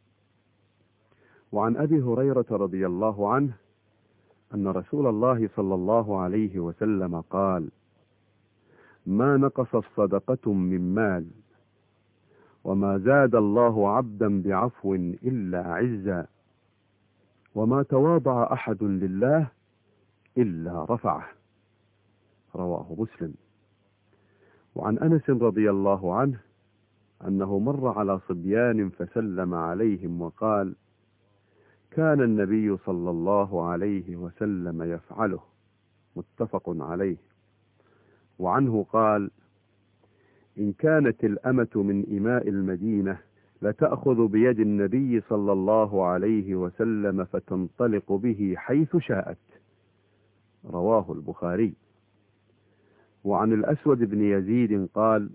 Speaker 2: وعن أبي هريرة رضي الله عنه أن رسول الله صلى الله عليه وسلم قال: ما نقصت صدقة من مال وما زاد الله عبدا بعفو إلا عزا وما تواضع أحد لله إلا رفعه، رواه مسلم. وعن أنس رضي الله عنه أنه مر على صبيان فسلم عليهم وقال: كان النبي صلى الله عليه وسلم يفعله، متفق عليه. وعنه قال: إن كانت الأمة من إماء المدينة لتأخذ بيد النبي صلى الله عليه وسلم فتنطلق به حيث شاءت، رواه البخاري. وعن الأسود بن يزيد قال: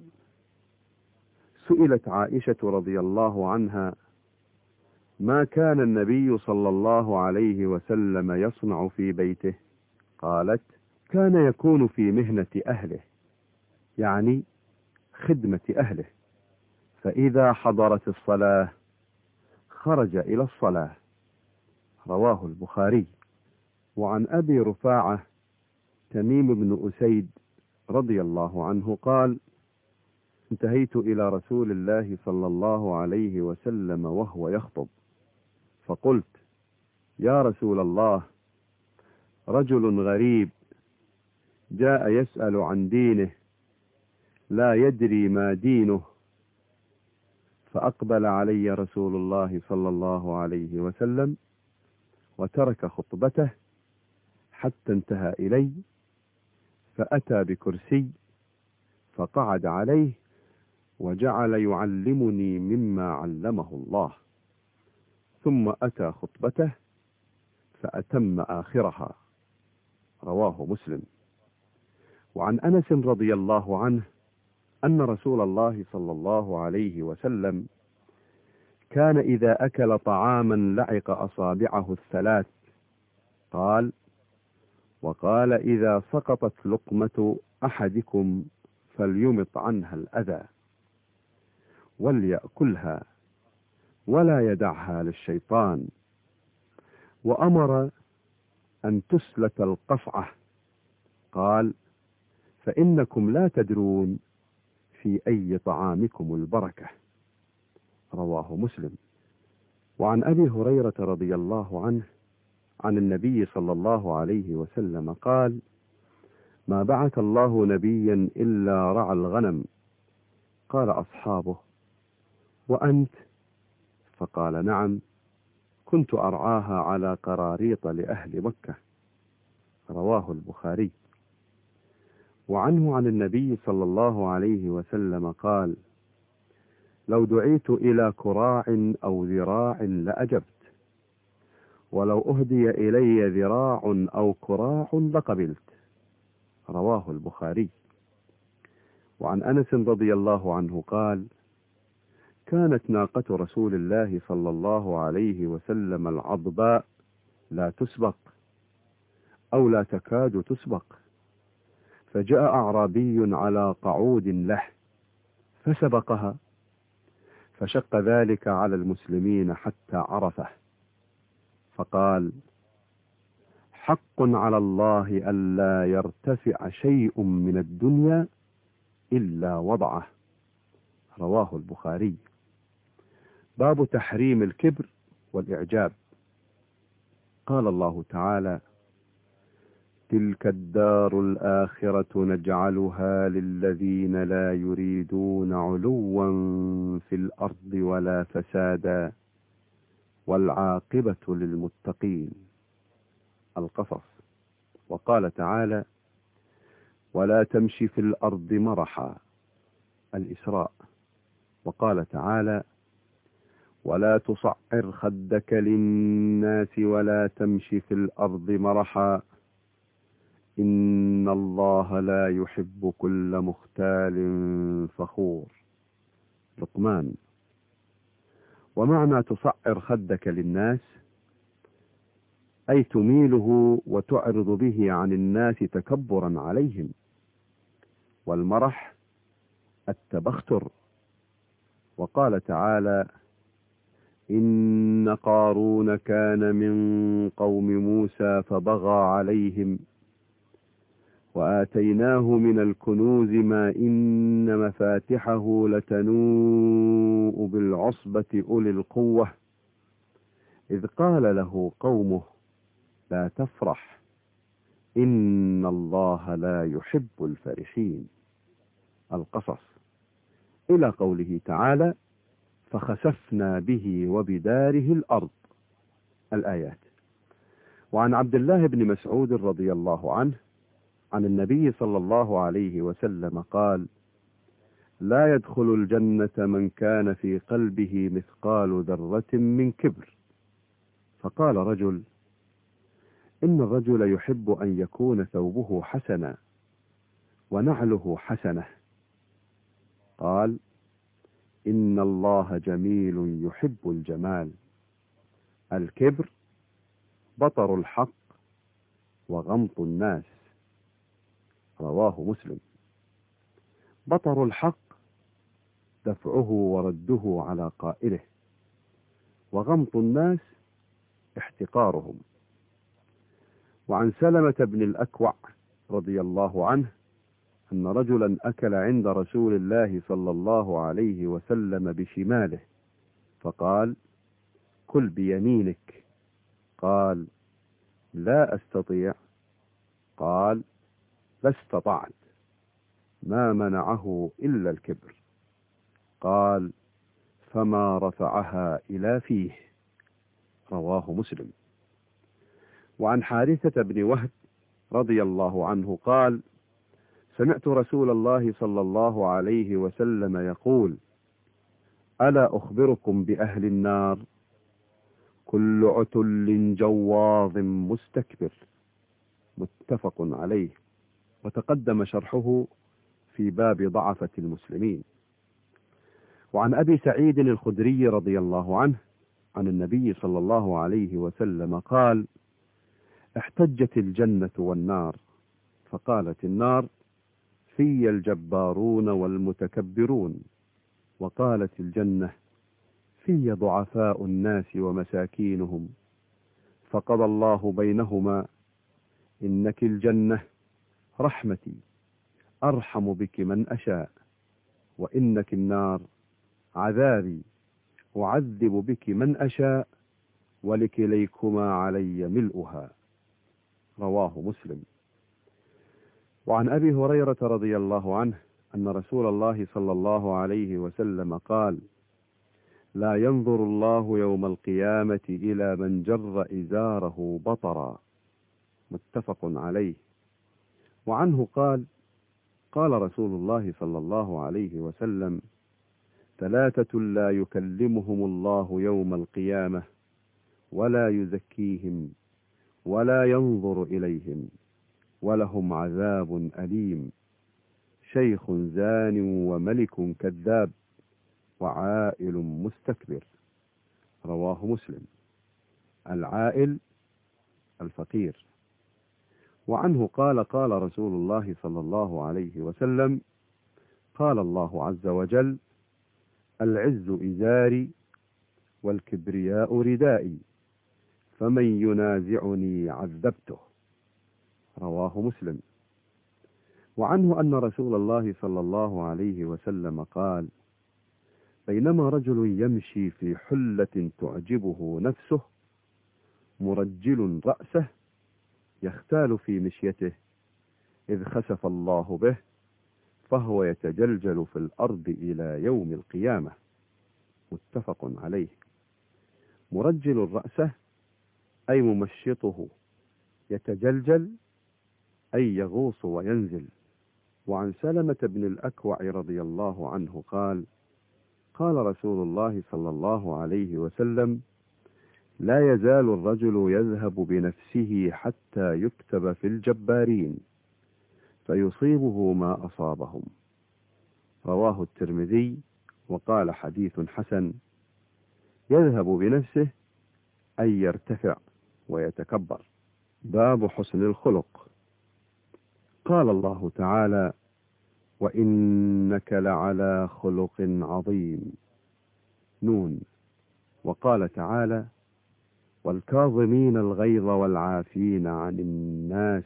Speaker 2: سئلت عائشة رضي الله عنها: ما كان النبي صلى الله عليه وسلم يصنع في بيته؟ قالت: كان يكون في مهنة أهله، يعني خدمة أهله، فإذا حضرت الصلاة خرج إلى الصلاة، رواه البخاري. وعن أبي رفاعة تميم بن أسيد رضي الله عنه قال: انتهيت إلى رسول الله صلى الله عليه وسلم وهو يخطب، فقلت: يا رسول الله، رجل غريب جاء يسأل عن دينه لا يدري ما دينه، فأقبل علي رسول الله صلى الله عليه وسلم وترك خطبته حتى انتهى إلي فأتى بكرسي فقعد عليه وجعل يعلمني مما علمه الله، ثم أتى خطبته فأتم آخرها. رواه مسلم. وعن أنس رضي الله عنه أن رسول الله صلى الله عليه وسلم كان إذا أكل طعاما لعق أصابعه الثلاث قال: وقال إذا سقطت لقمة أحدكم فليمط عنها الأذى وليأكلها ولا يدعها للشيطان. وأمر أن تسلت القصعة قال: فإنكم لا تدرون في أي طعامكم البركة. رواه مسلم. وعن أبي هريرة رضي الله عنه عن النبي صلى الله عليه وسلم قال: ما بعث الله نبيا إلا رعى الغنم. قال أصحابه: وأنت؟ فقال: نعم، كنت أرعاها على قراريط لأهل مكة. رواه البخاري. وعنه عن النبي صلى الله عليه وسلم قال: لو دعيت إلى كراع أو ذراع لأجبت، ولو أهدي إلي ذراع أو كراع لقبلت. رواه البخاري. وعن أنس رضي الله عنه قال: كانت ناقة رسول الله صلى الله عليه وسلم العضباء لا تسبق أو لا تكاد تسبق، فجاء أعرابي على قعود له فسبقها، فشق ذلك على المسلمين حتى عرفه، فقال: حق على الله ألا يرتفع شيء من الدنيا إلا وضعه. رواه البخاري. باب تحريم الكبر والإعجاب. قال الله تعالى: تلك الدار الآخرة نجعلها للذين لا يريدون علوا في الأرض ولا فسادا والعاقبة للمتقين. القصص. وقال تعالى: ولا تمشي في الأرض مرحا. الإسراء. وقال تعالى: ولا تصعر خدك للناس ولا تمشي في الأرض مرحا إن الله لا يحب كل مختال فخور. لقمان. ومعنى تصعر خدك للناس أي تميله وتعرض به عن الناس تكبرا عليهم. والمرح التبختر. وقال تعالى: إن قارون كان من قوم موسى فبغى عليهم وآتيناه من الكنوز ما إن مفاتحه لتنوء بالعصبة أولي القوة إذ قال له قومه لا تفرح إن الله لا يحب الفرحين. القصص. إلى قوله تعالى: فخسفنا به وبداره الأرض. الآيات. وعن عبد الله بن مسعود رضي الله عنه عن النبي صلى الله عليه وسلم قال: لا يدخل الجنة من كان في قلبه مثقال ذرة من كبر. فقال رجل: إن الرجل يحب أن يكون ثوبه حسنا ونعله حسنة. قال: إن الله جميل يحب الجمال. الكبر بطر الحق وغمط الناس. رواه مسلم. بطر الحق دفعه ورده على قائله، وغمط الناس احتقارهم. وعن سلمة بن الأكوع رضي الله عنه أن رجلا أكل عند رسول الله صلى الله عليه وسلم بشماله فقال: كل بيمينك. قال: لا أستطيع. قال: لا استطعت. ما منعه إلا الكبر. قال: فما رفعها إلى فيه. رواه مسلم. وعن حارثة بن وهب رضي الله عنه قال: سمعت رسول الله صلى الله عليه وسلم يقول: ألا أخبركم بأهل النار؟ كل عتل جواظ مستكبر. متفق عليه، وتقدم شرحه في باب ضعفة المسلمين. وعن أبي سعيد الخدري رضي الله عنه عن النبي صلى الله عليه وسلم قال: احتجت الجنة والنار، فقالت النار: في الجبارون والمتكبرون. وقالت الجنة: في ضعفاء الناس ومساكينهم. فقضى الله بينهما: إنك الجنة رحمتي أرحم بك من أشاء، وإنك النار عذابي أعذب بك من أشاء، ولكليكما علي ملؤها. رواه مسلم. وعن أبي هريرة رضي الله عنه أن رسول الله صلى الله عليه وسلم قال: لا ينظر الله يوم القيامة إلى من جر إزاره بطرا. متفق عليه. وعنه قال: قال رسول الله صلى الله عليه وسلم: ثلاثة لا يكلمهم الله يوم القيامة ولا يزكيهم ولا ينظر إليهم ولهم عذاب أليم: شيخ زان وملك كذاب وعائل مستكبر. رواه مسلم. العائل الفقير. وعنه قال: قال رسول الله صلى الله عليه وسلم: قال الله عز وجل: العز إزاري والكبرياء ردائي، فمن ينازعني عذبته. رواه مسلم. وعنه أن رسول الله صلى الله عليه وسلم قال: بينما رجل يمشي في حلة تعجبه نفسه مرجل رأسه يختال في مشيته، إذ خسف الله به فهو يتجلجل في الأرض إلى يوم القيامة. متفق عليه. مرجل رأسه أي ممشطه، يتجلجل أي يغوص وينزل. وعن سلمة بن الأكوع رضي الله عنه قال: قال رسول الله صلى الله عليه وسلم: لا يزال الرجل يذهب بنفسه حتى يكتب في الجبارين فيصيبه ما أصابهم. رواه الترمذي وقال: حديث حسن. يذهب بنفسه أي يرتفع ويتكبر. باب حسن الخلق. قال الله تعالى: وإنك لعلى خلق عظيم. نون. وقال تعالى: والكاظمين الغيظ والعافين عن الناس.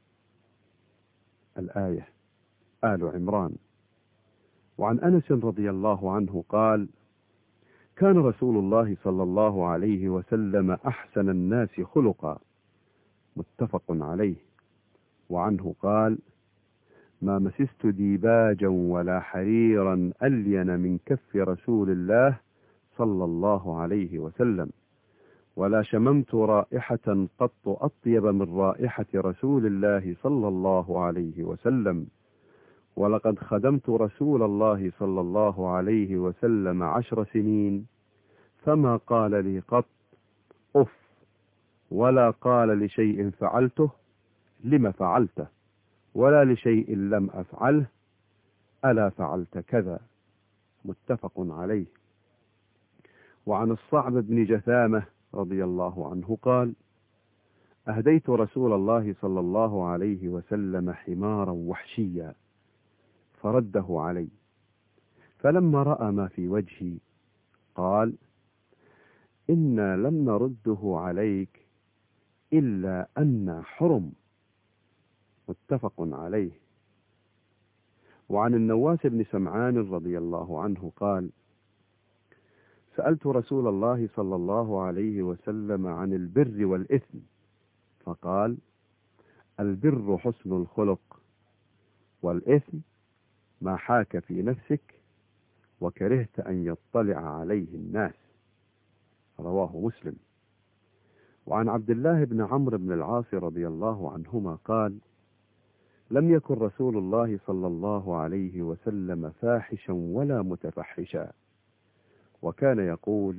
Speaker 2: الآية. آل عمران. وعن أنس رضي الله عنه قال: كان رسول الله صلى الله عليه وسلم أحسن الناس خلقا. متفق عليه. وعنه قال: ما مسست ديباجا ولا حريرا ألين من كف رسول الله صلى الله عليه وسلم، ولا شممت رائحة قط أطيب من رائحة رسول الله صلى الله عليه وسلم، ولقد خدمت رسول الله صلى الله عليه وسلم عشر سنين فما قال لي قط أف، ولا قال لشيء فعلته لم فعلته، ولا لشيء لم أفعله ألا فعلت كذا. متفق عليه. وعن الصعب بن جثامة رضي الله عنه قال: أهديت رسول الله صلى الله عليه وسلم حمارا وحشيا فرده علي، فلما رأى ما في وجهي قال: إنا لم نرده عليك إلا أن حرم. متفق عليه. وعن النواس بن سمعان رضي الله عنه قال: سألت رسول الله صلى الله عليه وسلم عن البر والإثم، فقال: البر حسن الخلق، والإثم ما حاك في نفسك وكرهت أن يطلع عليه الناس. رواه مسلم. وعن عبد الله بن عمرو بن العاص رضي الله عنهما قال: لم يكن رسول الله صلى الله عليه وسلم فاحشا ولا متفحشا، وكان يقول: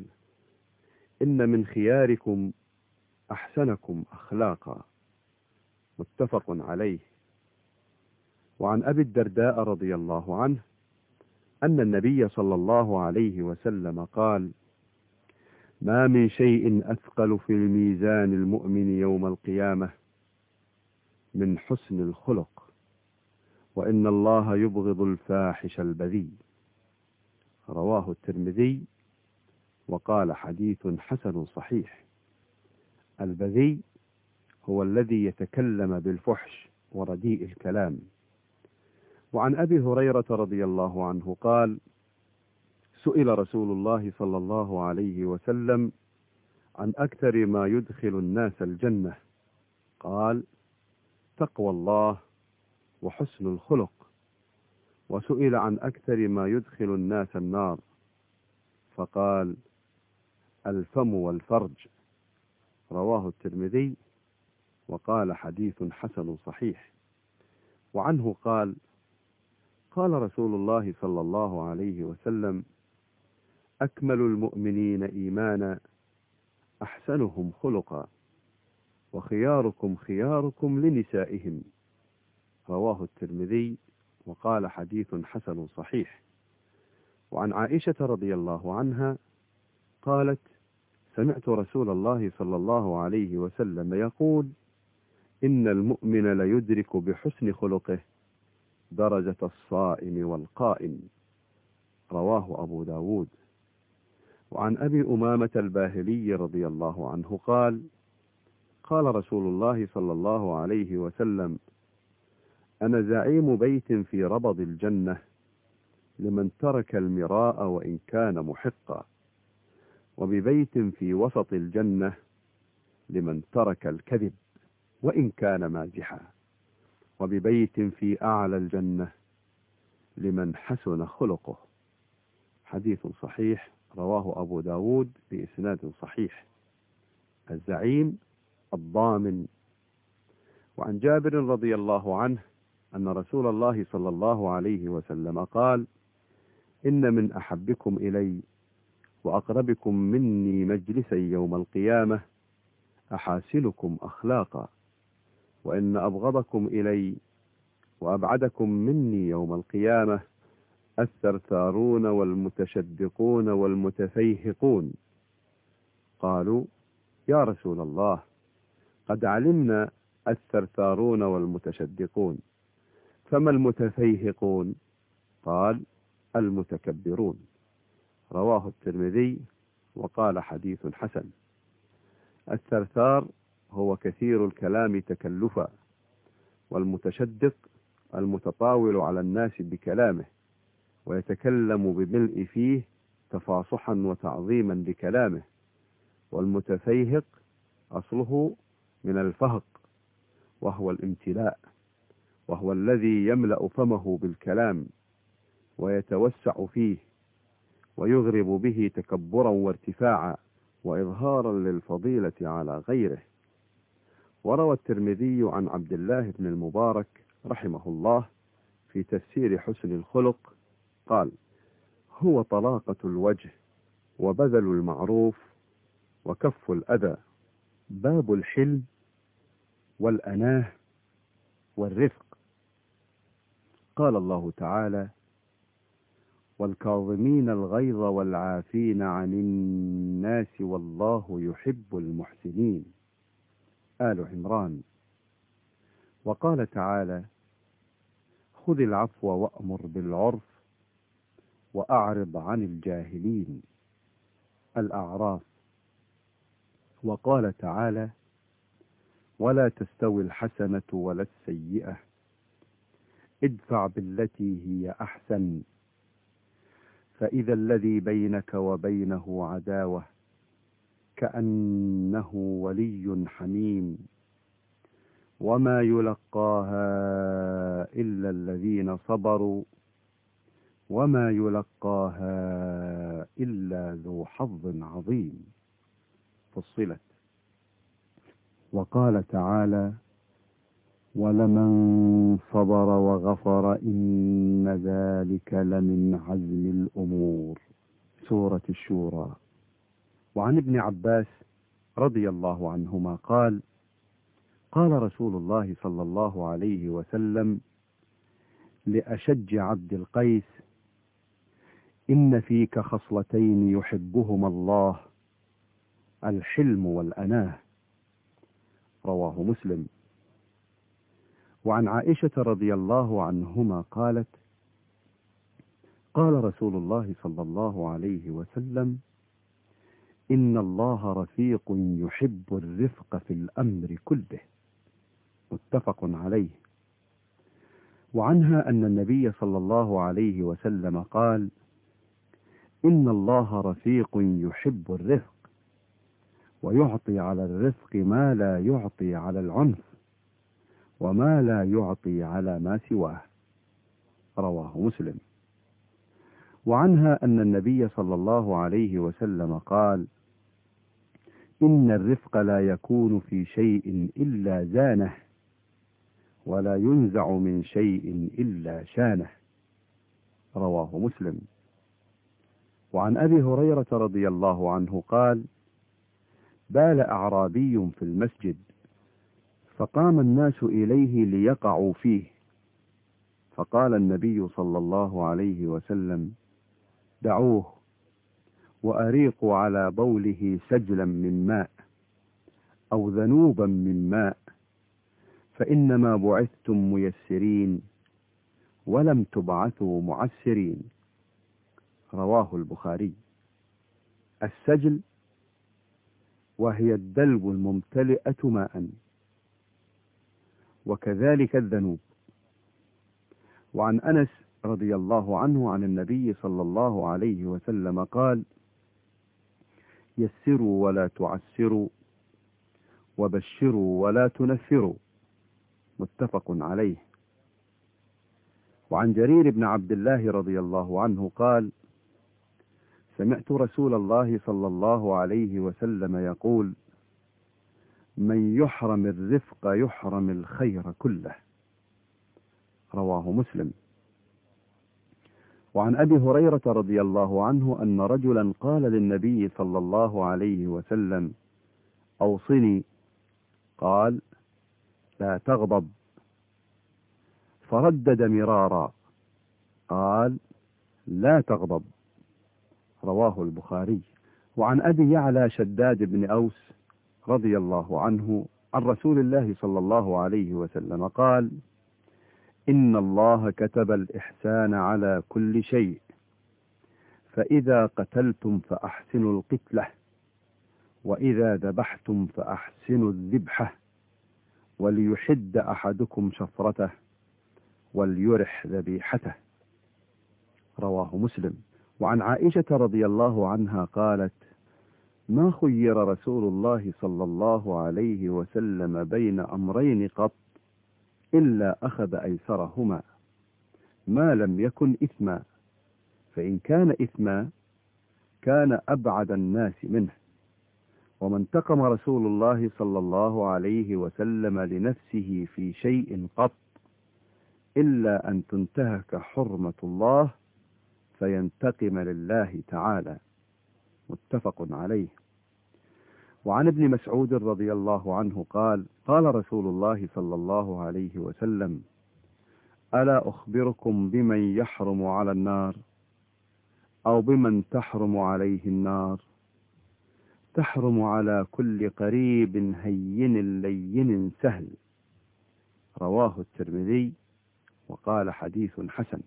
Speaker 2: إن من خياركم أحسنكم أخلاقا. متفق عليه. وعن أبي الدرداء رضي الله عنه أن النبي صلى الله عليه وسلم قال: ما من شيء أثقل في الميزان المؤمن يوم القيامة من حسن الخلق، وإن الله يبغض الفاحش البذيء. رواه الترمذي وقال: حديث حسن صحيح. البذيء هو الذي يتكلم بالفحش ورديء الكلام. وعن أبي هريرة رضي الله عنه قال: سئل رسول الله صلى الله عليه وسلم عن أكثر ما يدخل الناس الجنة، قال: تقوى الله وحسن الخلق. وسئل عن أكثر ما يدخل الناس النار، فقال: الفم والفرج. رواه الترمذي وقال: حديث حسن صحيح. وعنه قال: قال رسول الله صلى الله عليه وسلم: أكمل المؤمنين إيمانا أحسنهم خلقا، وخياركم خياركم لنسائهم. رواه الترمذي وقال: حديث حسن صحيح. وعن عائشة رضي الله عنها قالت: سمعت رسول الله صلى الله عليه وسلم يقول: إن المؤمن ليدرك بحسن خلقه درجة الصائم والقائم. رواه أبو داود. وعن أبي أمامة الباهلي رضي الله عنه قال: قال رسول الله صلى الله عليه وسلم: أنا زعيم بيت في ربض الجنة لمن ترك المراء وإن كان محقا، وببيت في وسط الجنة لمن ترك الكذب وإن كان مازحا، وببيت في أعلى الجنة لمن حسن خلقه. حديث صحيح رواه أبو داود بإسناد صحيح. الزعيم الضامن. وعن جابر رضي الله عنه أن رسول الله صلى الله عليه وسلم قال: إن من أحبكم إلي وأقربكم مني مجلسا يوم القيامة أحاسنكم أخلاقا، وإن أبغضكم إلي وأبعدكم مني يوم القيامة الثرثارون والمتشدقون والمتفيهقون. قالوا: يا رسول الله، قد علمنا الثرثارون والمتشدقون، فما المتفيهقون؟ قال: المتكبرون. رواه الترمذي وقال: حديث حسن. الثرثار هو كثير الكلام تكلفا، والمتشدق المتطاول على الناس بكلامه ويتكلم بملء فيه تفاصحا وتعظيما لكلامه. والمتفيهق أصله من الفهق، وهو الامتلاء، وهو الذي يملأ فمه بالكلام ويتوسع فيه ويغرب به تكبرا وارتفاعا وإظهارا للفضيلة على غيره. وروى الترمذي عن عبد الله بن المبارك رحمه الله في تفسير حسن الخلق قال: هو طلاقة الوجه وبذل المعروف وكف الأذى، باب الحلم والأناه والرفق. قال الله تعالى: والكاظمين الغيظ والعافين عن الناس والله يحب المحسنين. آل عمران. وقال تعالى: خذ العفو وأمر بالعرف وأعرض عن الجاهلين. الأعراف. وقال تعالى: ولا تستوي الحسنة ولا السيئة ادفع بالتي هي أحسن فإذا الذي بينك وبينه عداوة كأنه ولي حميم وما يلقاها إلا الذين صبروا وما يلقاها إلا ذو حظ عظيم. فصلت. وقال تعالى: ولمن صبر وغفر إن ذلك لمن عزم الأمور. سورة الشورى. وعن ابن عباس رضي الله عنهما قال: قال رسول الله صلى الله عليه وسلم لأشج عبد القيس: إن فيك خصلتين يحبهما الله، الحلم والأناه. رواه مسلم. وعن عائشة رضي الله عنهما قالت: قال رسول الله صلى الله عليه وسلم: إن الله رفيق يحب الرفق في الأمر كله. متفق عليه. وعنها أن النبي صلى الله عليه وسلم قال: إن الله رفيق يحب الرفق، ويعطي على الرفق ما لا يعطي على العنف، وما لا يعطي على ما سواه. رواه مسلم. وعنها أن النبي صلى الله عليه وسلم قال: إن الرفق لا يكون في شيء إلا زانه، ولا ينزع من شيء إلا شانه. رواه مسلم. وعن أبي هريرة رضي الله عنه قال: بال أعرابي في المسجد، فقام الناس إليه ليقعوا فيه، فقال النبي صلى الله عليه وسلم: دعوه، وأريقوا على بوله سجلا من ماء أو ذنوبا من ماء، فإنما بعثتم ميسرين ولم تبعثوا معسرين. رواه البخاري. السجل وهي الدلو الممتلئة ماء، وكذلك الذنوب. وعن أنس رضي الله عنه عن النبي صلى الله عليه وسلم قال: يسروا ولا تعسروا، وبشروا ولا تنفروا. متفق عليه. وعن جرير بن عبد الله رضي الله عنه قال: سمعت رسول الله صلى الله عليه وسلم يقول: من يحرم الرفق يحرم الخير كله. رواه مسلم. وعن أبي هريرة رضي الله عنه أن رجلا قال للنبي صلى الله عليه وسلم: أوصني. قال: لا تغضب. فردد مرارا، قال: لا تغضب. رواه البخاري. وعن أبي يعلى شداد بن أوس رضي الله عنه عن رسول الله صلى الله عليه وسلم قال: إن الله كتب الإحسان على كل شيء، فإذا قتلتم فأحسنوا القتلة، وإذا ذبحتم فأحسنوا الذبحة، وليحد أحدكم شفرته، وليرح ذبيحته. رواه مسلم. وعن عائشة رضي الله عنها قالت: ما خير رسول الله صلى الله عليه وسلم بين أمرين قط إلا أخذ أيسرهما، ما لم يكن إثما، فإن كان إثما كان أبعد الناس منه. وما انتقم رسول الله صلى الله عليه وسلم لنفسه في شيء قط إلا أن تنتهك حرمة الله فينتقم لله تعالى. متفق عليه. وعن ابن مسعود رضي الله عنه قال: قال رسول الله صلى الله عليه وسلم: ألا أخبركم بمن يحرم على النار، أو بمن تحرم عليه النار؟ تحرم على كل قريب هين لين سهل. رواه الترمذي وقال حديث حسن.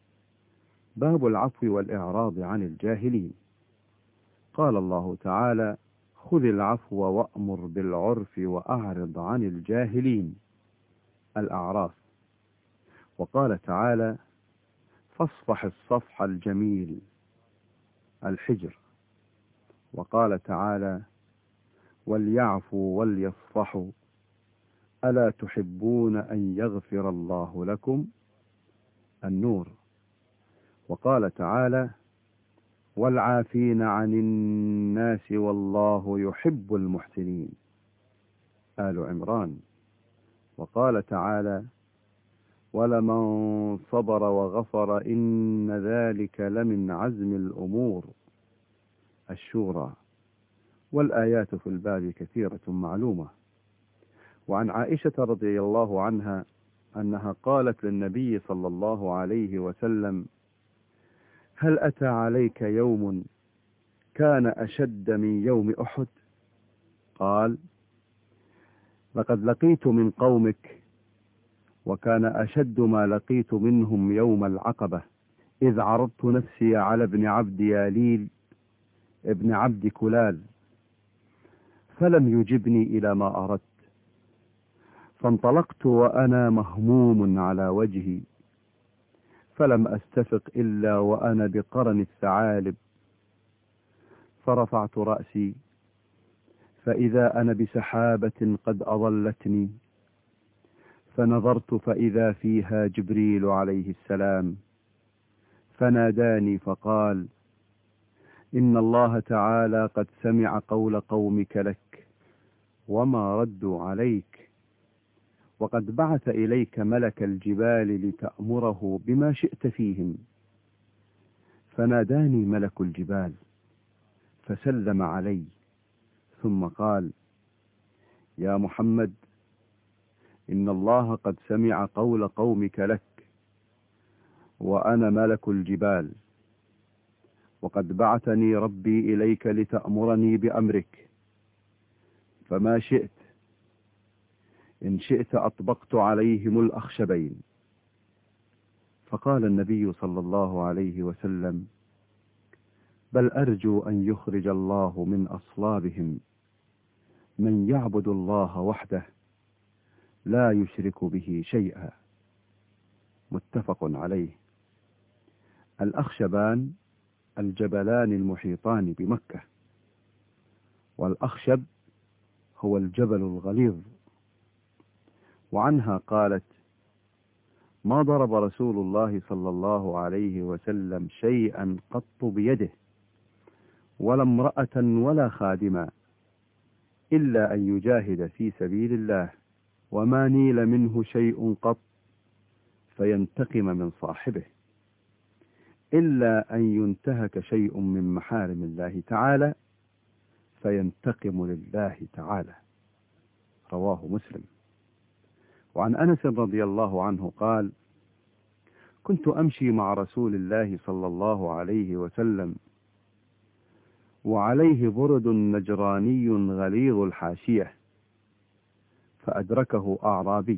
Speaker 2: باب العفو والإعراض عن الجاهلين. قال الله تعالى: خذ العفو وأمر بالعرف وأعرض عن الجاهلين. الأعراف. وقال تعالى: فاصفح الصفح الجميل. الحجر. وقال تعالى: وليعفوا وليصفحوا ألا تحبون أن يغفر الله لكم؟ النور. وقال تعالى: والعافين عن الناس والله يحب المحسنين. آل عمران.
Speaker 1: وقال تعالى: ولمن صبر وغفر إن ذلك لمن عزم الأمور. الشورى. والآيات في الباب كثيرة معلومة. وعن عائشة رضي الله عنها أنها قالت للنبي صلى الله عليه وسلم: هل أتى عليك يوم كان أشد من يوم أحد؟ قال: لقد لقيت من قومك، وكان أشد ما لقيت منهم يوم العقبة، إذ عرضت نفسي على ابن عبد ياليل ابن عبد كلال، فلم يجبني إلى ما أردت، فانطلقت وأنا مهموم على وجهي، فلم أستفق إلا وأنا بقرن الثعالب، فرفعت رأسي فإذا أنا بسحابة قد أظلتني، فنظرت فإذا فيها جبريل عليه السلام، فناداني فقال: إن الله تعالى قد سمع قول قومك لك وما ردوا عليك، وقد بعث إليك ملك الجبال لتأمره بما شئت فيهم. فناداني ملك الجبال فسلم علي، ثم قال: يا محمد، إن الله قد سمع قول قومك لك، وأنا ملك الجبال، وقد بعثني ربي إليك لتأمرني بأمرك، فما شئت، إن شئت أطبقت عليهم الأخشبين. فقال النبي صلى الله عليه وسلم: بل أرجو أن يخرج الله من أصلابهم من يعبد الله وحده لا يشرك به شيئا. متفق عليه. الأخشبان الجبلان المحيطان بمكة، والأخشب هو الجبل الغليظ. وعنها قالت: ما ضرب رسول الله صلى الله عليه وسلم شيئا قط بيده، ولا امرأة ولا خادما، إلا أن يجاهد في سبيل الله، وما نيل منه شيء قط فينتقم من صاحبه، إلا أن ينتهك شيء من محارم الله تعالى فينتقم لله تعالى. رواه مسلم. وعن أنس رضي الله عنه قال: كنت أمشي مع رسول الله صلى الله عليه وسلم وعليه برد نجراني غليظ الحاشية، فأدركه أعرابي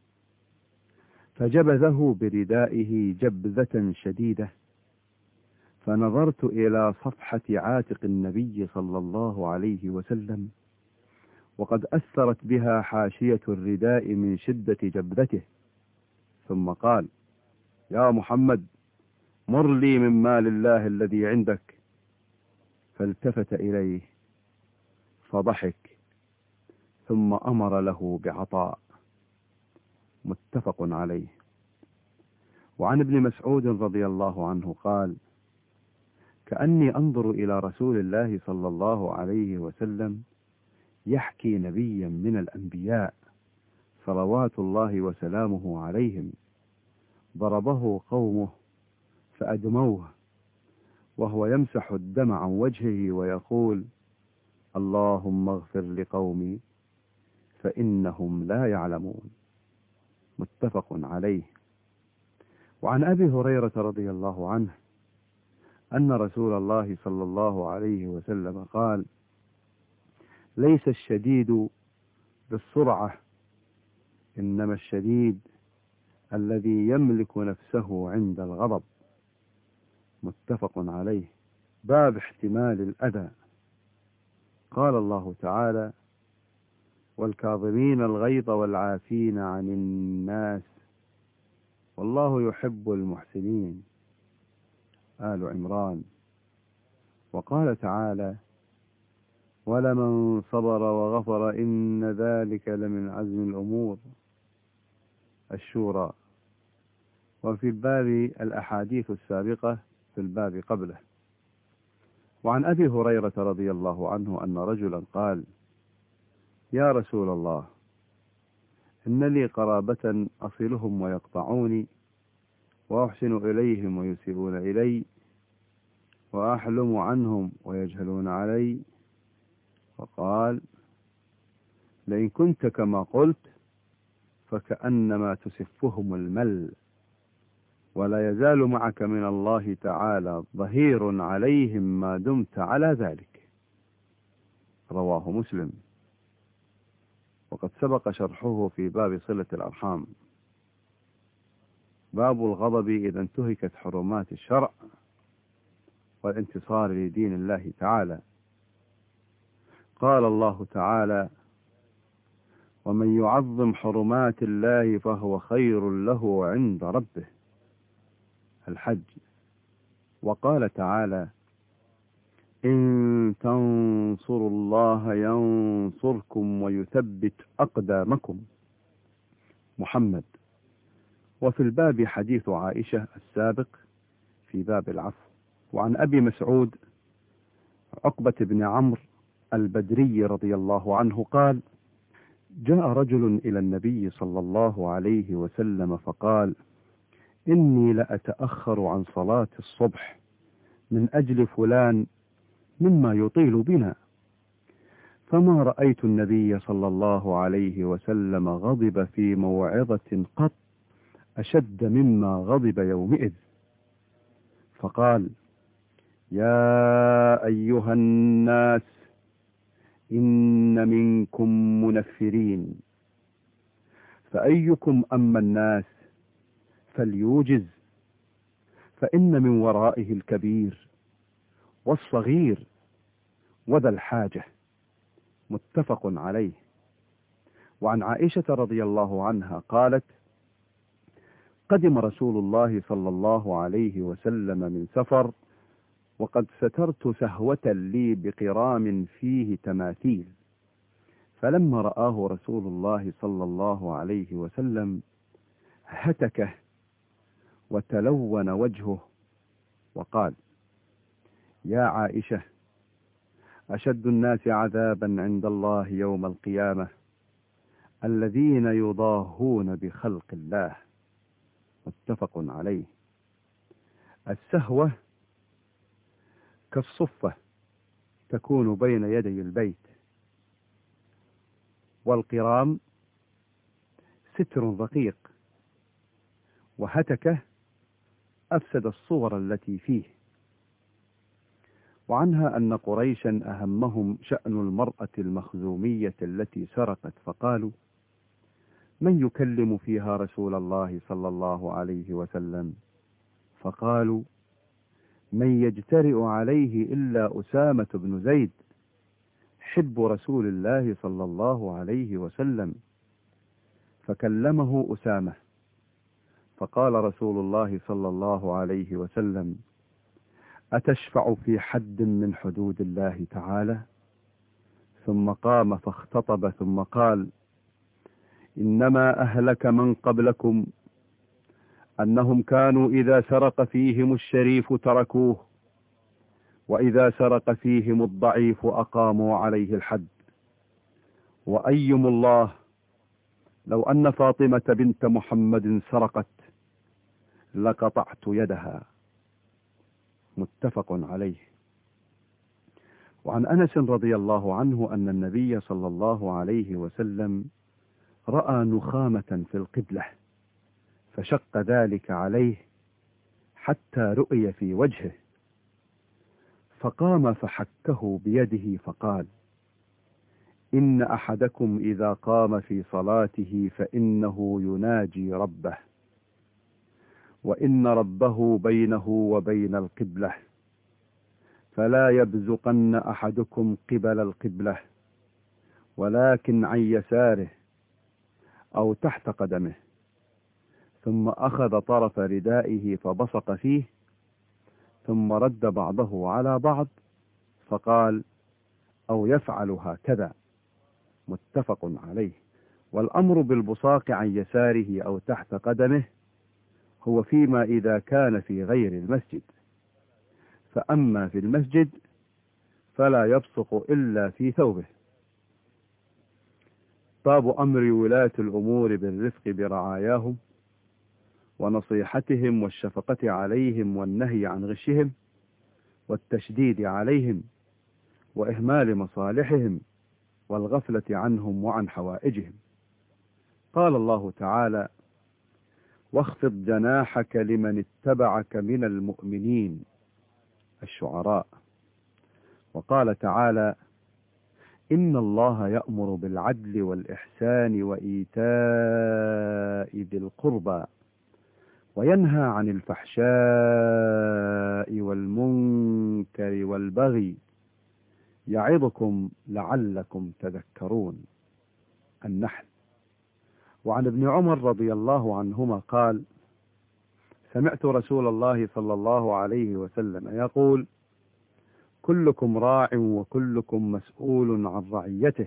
Speaker 1: فجبذه بردائه جبذة شديدة، فنظرت إلى صفحة عاتق النبي صلى الله عليه وسلم، وقد أثرت بها حاشية الرداء من شدة جبذته، ثم قال: يا محمد، مر لي من مال الله الذي عندك. فالتفت إليه فضحك، ثم أمر له بعطاء. متفق عليه. وعن ابن مسعود رضي الله عنه قال: كأني أنظر إلى رسول الله صلى الله عليه وسلم يحكي نبيا من الأنبياء صلوات الله وسلامه عليهم، ضربه قومه فأدموه، وهو يمسح الدم عن وجهه ويقول: اللهم اغفر لقومي فإنهم لا يعلمون. متفق عليه. وعن أبي هريرة رضي الله عنه أن رسول الله صلى الله عليه وسلم قال: ليس الشديد بالسرعة، إنما الشديد الذي يملك نفسه عند الغضب. متفق عليه. باب احتمال الأذى. قال الله تعالى: والكاظمين الغيظ والعافين عن الناس والله يحب المحسنين. آل عمران. وقال تعالى: ولمن صبر وغفر إن ذلك لمن عزم الأمور. الشورى. وفي الباب الأحاديث السابقة في الباب قبله. وعن أبي هريرة رضي الله عنه أن رجلا قال: يا رسول الله، إن لي قرابة أصلهم ويقطعوني، وأحسن إليهم ويسيئون إلي، وأحلم عنهم ويجهلون علي. وقال: لئن كنت كما قلت فكأنما تسفهم المل، ولا يزال معك من الله تعالى ظهير عليهم ما دمت على ذلك. رواه مسلم. وقد سبق شرحه في باب صلة الأرحام. باب الغضب إذا انتهكت حرمات الشرع والانتصار لدين الله تعالى. قال الله تعالى: ومن يعظم حرمات الله فهو خير له عند ربه. الحج. وقال تعالى: إن تنصروا الله ينصركم ويثبت أقدامكم. محمد. وفي الباب حديث عائشة السابق في باب العفو. وعن أبي مسعود عقبة بن عمرو البدري رضي الله عنه قال: جاء رجل إلى النبي صلى الله عليه وسلم فقال: إني لأتأخر عن صلاة الصبح من أجل فلان مما يطيل بنا، فما رأيت النبي صلى الله عليه وسلم غضب في موعظة قط أشد مما غضب يومئذ، فقال: يا أيها الناس إن منكم منفرين، فأيكم أما الناس فليوجز، فإن من ورائه الكبير والصغير وذا الحاجة. متفق عليه. وعن عائشة رضي الله عنها قالت: قدم رسول الله صلى الله عليه وسلم من سفر، وقد سترت سهوة لي بقرام فيه تماثيل، فلما رآه رسول الله صلى الله عليه وسلم هتكه وتلون وجهه وقال: يا عائشة، أشد الناس عذابا عند الله يوم القيامة الذين يضاهون بخلق الله. متفق عليه. السهوة كالصفة تكون بين يدي البيت، والقرام ستر رقيق، وهتكه أفسد الصور التي فيه. وعنها أن قريشا أهمهم شأن المرأة المخزومية التي سرقت، فقالوا: من يكلم فيها رسول الله صلى الله عليه وسلم؟ فقالوا: من يجترئ عليه إلا أسامة بن زيد حب رسول الله صلى الله عليه وسلم. فكلمه أسامة، فقال رسول الله صلى الله عليه وسلم: أتشفع في حد من حدود الله تعالى؟ ثم قام فاختطب ثم قال: إنما أهلك من قبلكم أنهم كانوا إذا سرق فيهم الشريف تركوه، وإذا سرق فيهم الضعيف أقاموا عليه الحد. وأيم الله لو أن فاطمة بنت محمد سرقت لقطعت يدها. متفق عليه. وعن أنس رضي الله عنه أن النبي صلى الله عليه وسلم رأى نخامة في القبلة، فشق ذلك عليه حتى رؤي في وجهه، فقام فحكه بيده فقال: إن أحدكم إذا قام في صلاته فإنه يناجي ربه، وإن ربه بينه وبين القبلة، فلا يبزقن أحدكم قبل القبلة، ولكن عن يساره أو تحت قدمه. ثم أخذ طرف ردائه فبصق فيه، ثم رد بعضه على بعض، فقال: أو يفعل هكذا. متفق عليه. والأمر بالبصاق عن يساره أو تحت قدمه هو فيما إذا كان في غير المسجد، فأما في المسجد فلا يبصق إلا في ثوبه. باب أمر ولاة الأمور بالرفق برعاياهم ونصيحتهم والشفقة عليهم والنهي عن غشهم والتشديد عليهم وإهمال مصالحهم والغفلة عنهم وعن حوائجهم. قال الله تعالى: واخفض جناحك لمن اتبعك من المؤمنين، الشعراء. وقال تعالى: إن الله يأمر بالعدل والإحسان وإيتاء ذي القربى وينهى عن الفحشاء والمنكر والبغي يعظكم لعلكم تذكرون، النحل. وعن ابن عمر رضي الله عنهما قال: سمعت رسول الله صلى الله عليه وسلم يقول: كلكم راع وكلكم مسؤول عن رعيته.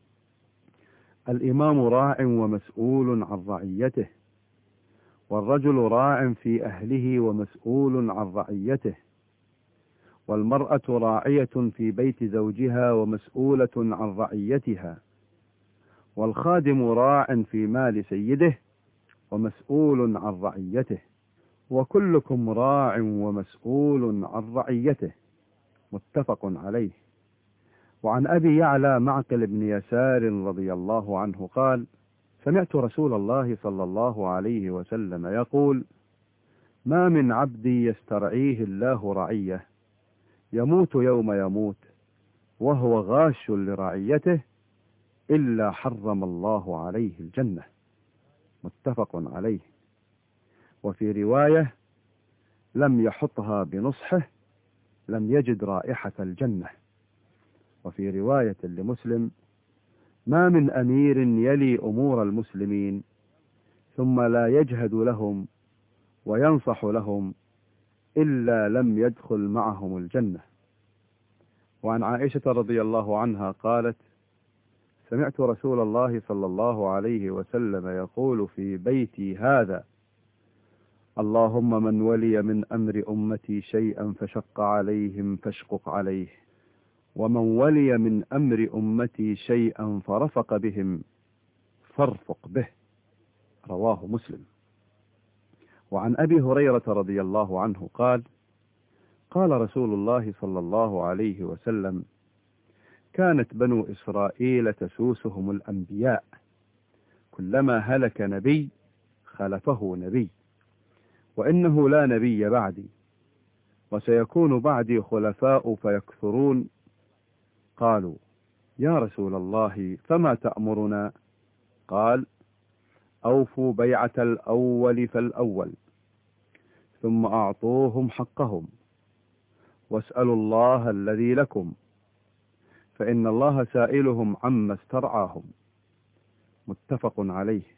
Speaker 1: الإمام راع ومسؤول عن رعيته، والرجل راع في أهله ومسؤول عن رعيته، والمرأة راعية في بيت زوجها ومسؤولة عن رعيتها، والخادم راع في مال سيده ومسؤول عن رعيته، وكلكم راع ومسؤول عن رعيته، متفق عليه. وعن أبي يعلى معقل بن يسار رضي الله عنه قال: سمعت رسول الله صلى الله عليه وسلم يقول: ما من عبد يسترعيه الله رعية يموت يوم يموت وهو غاش لرعيته إلا حرم الله عليه الجنة، متفق عليه. وفي رواية: لم يحطها بنصحه لم يجد رائحة الجنة. وفي رواية لمسلم: ما من أمير يلي أمور المسلمين ثم لا يجهد لهم وينصح لهم إلا لم يدخل معهم الجنة. وعن عائشة رضي الله عنها قالت: سمعت رسول الله صلى الله عليه وسلم يقول في بيتي هذا: اللهم من ولي من أمر أمتي شيئا فشق عليهم فاشقق عليه، ومن ولي من أمر أمتي شيئا فرفق بهم فارفق به، رواه مسلم. وعن أبي هريرة رضي الله عنه قال: قال رسول الله صلى الله عليه وسلم: كانت بنو إسرائيل تسوسهم الأنبياء، كلما هلك نبي خلفه نبي، وإنه لا نبي بعدي، وسيكون بعدي خلفاء فيكثرون. قالوا: يا رسول الله فما تأمرنا؟ قال: أوفوا بيعة الأول فالأول، ثم أعطوهم حقهم، واسألوا الله الذي لكم، فإن الله سائلهم عما استرعاهم، متفق عليه.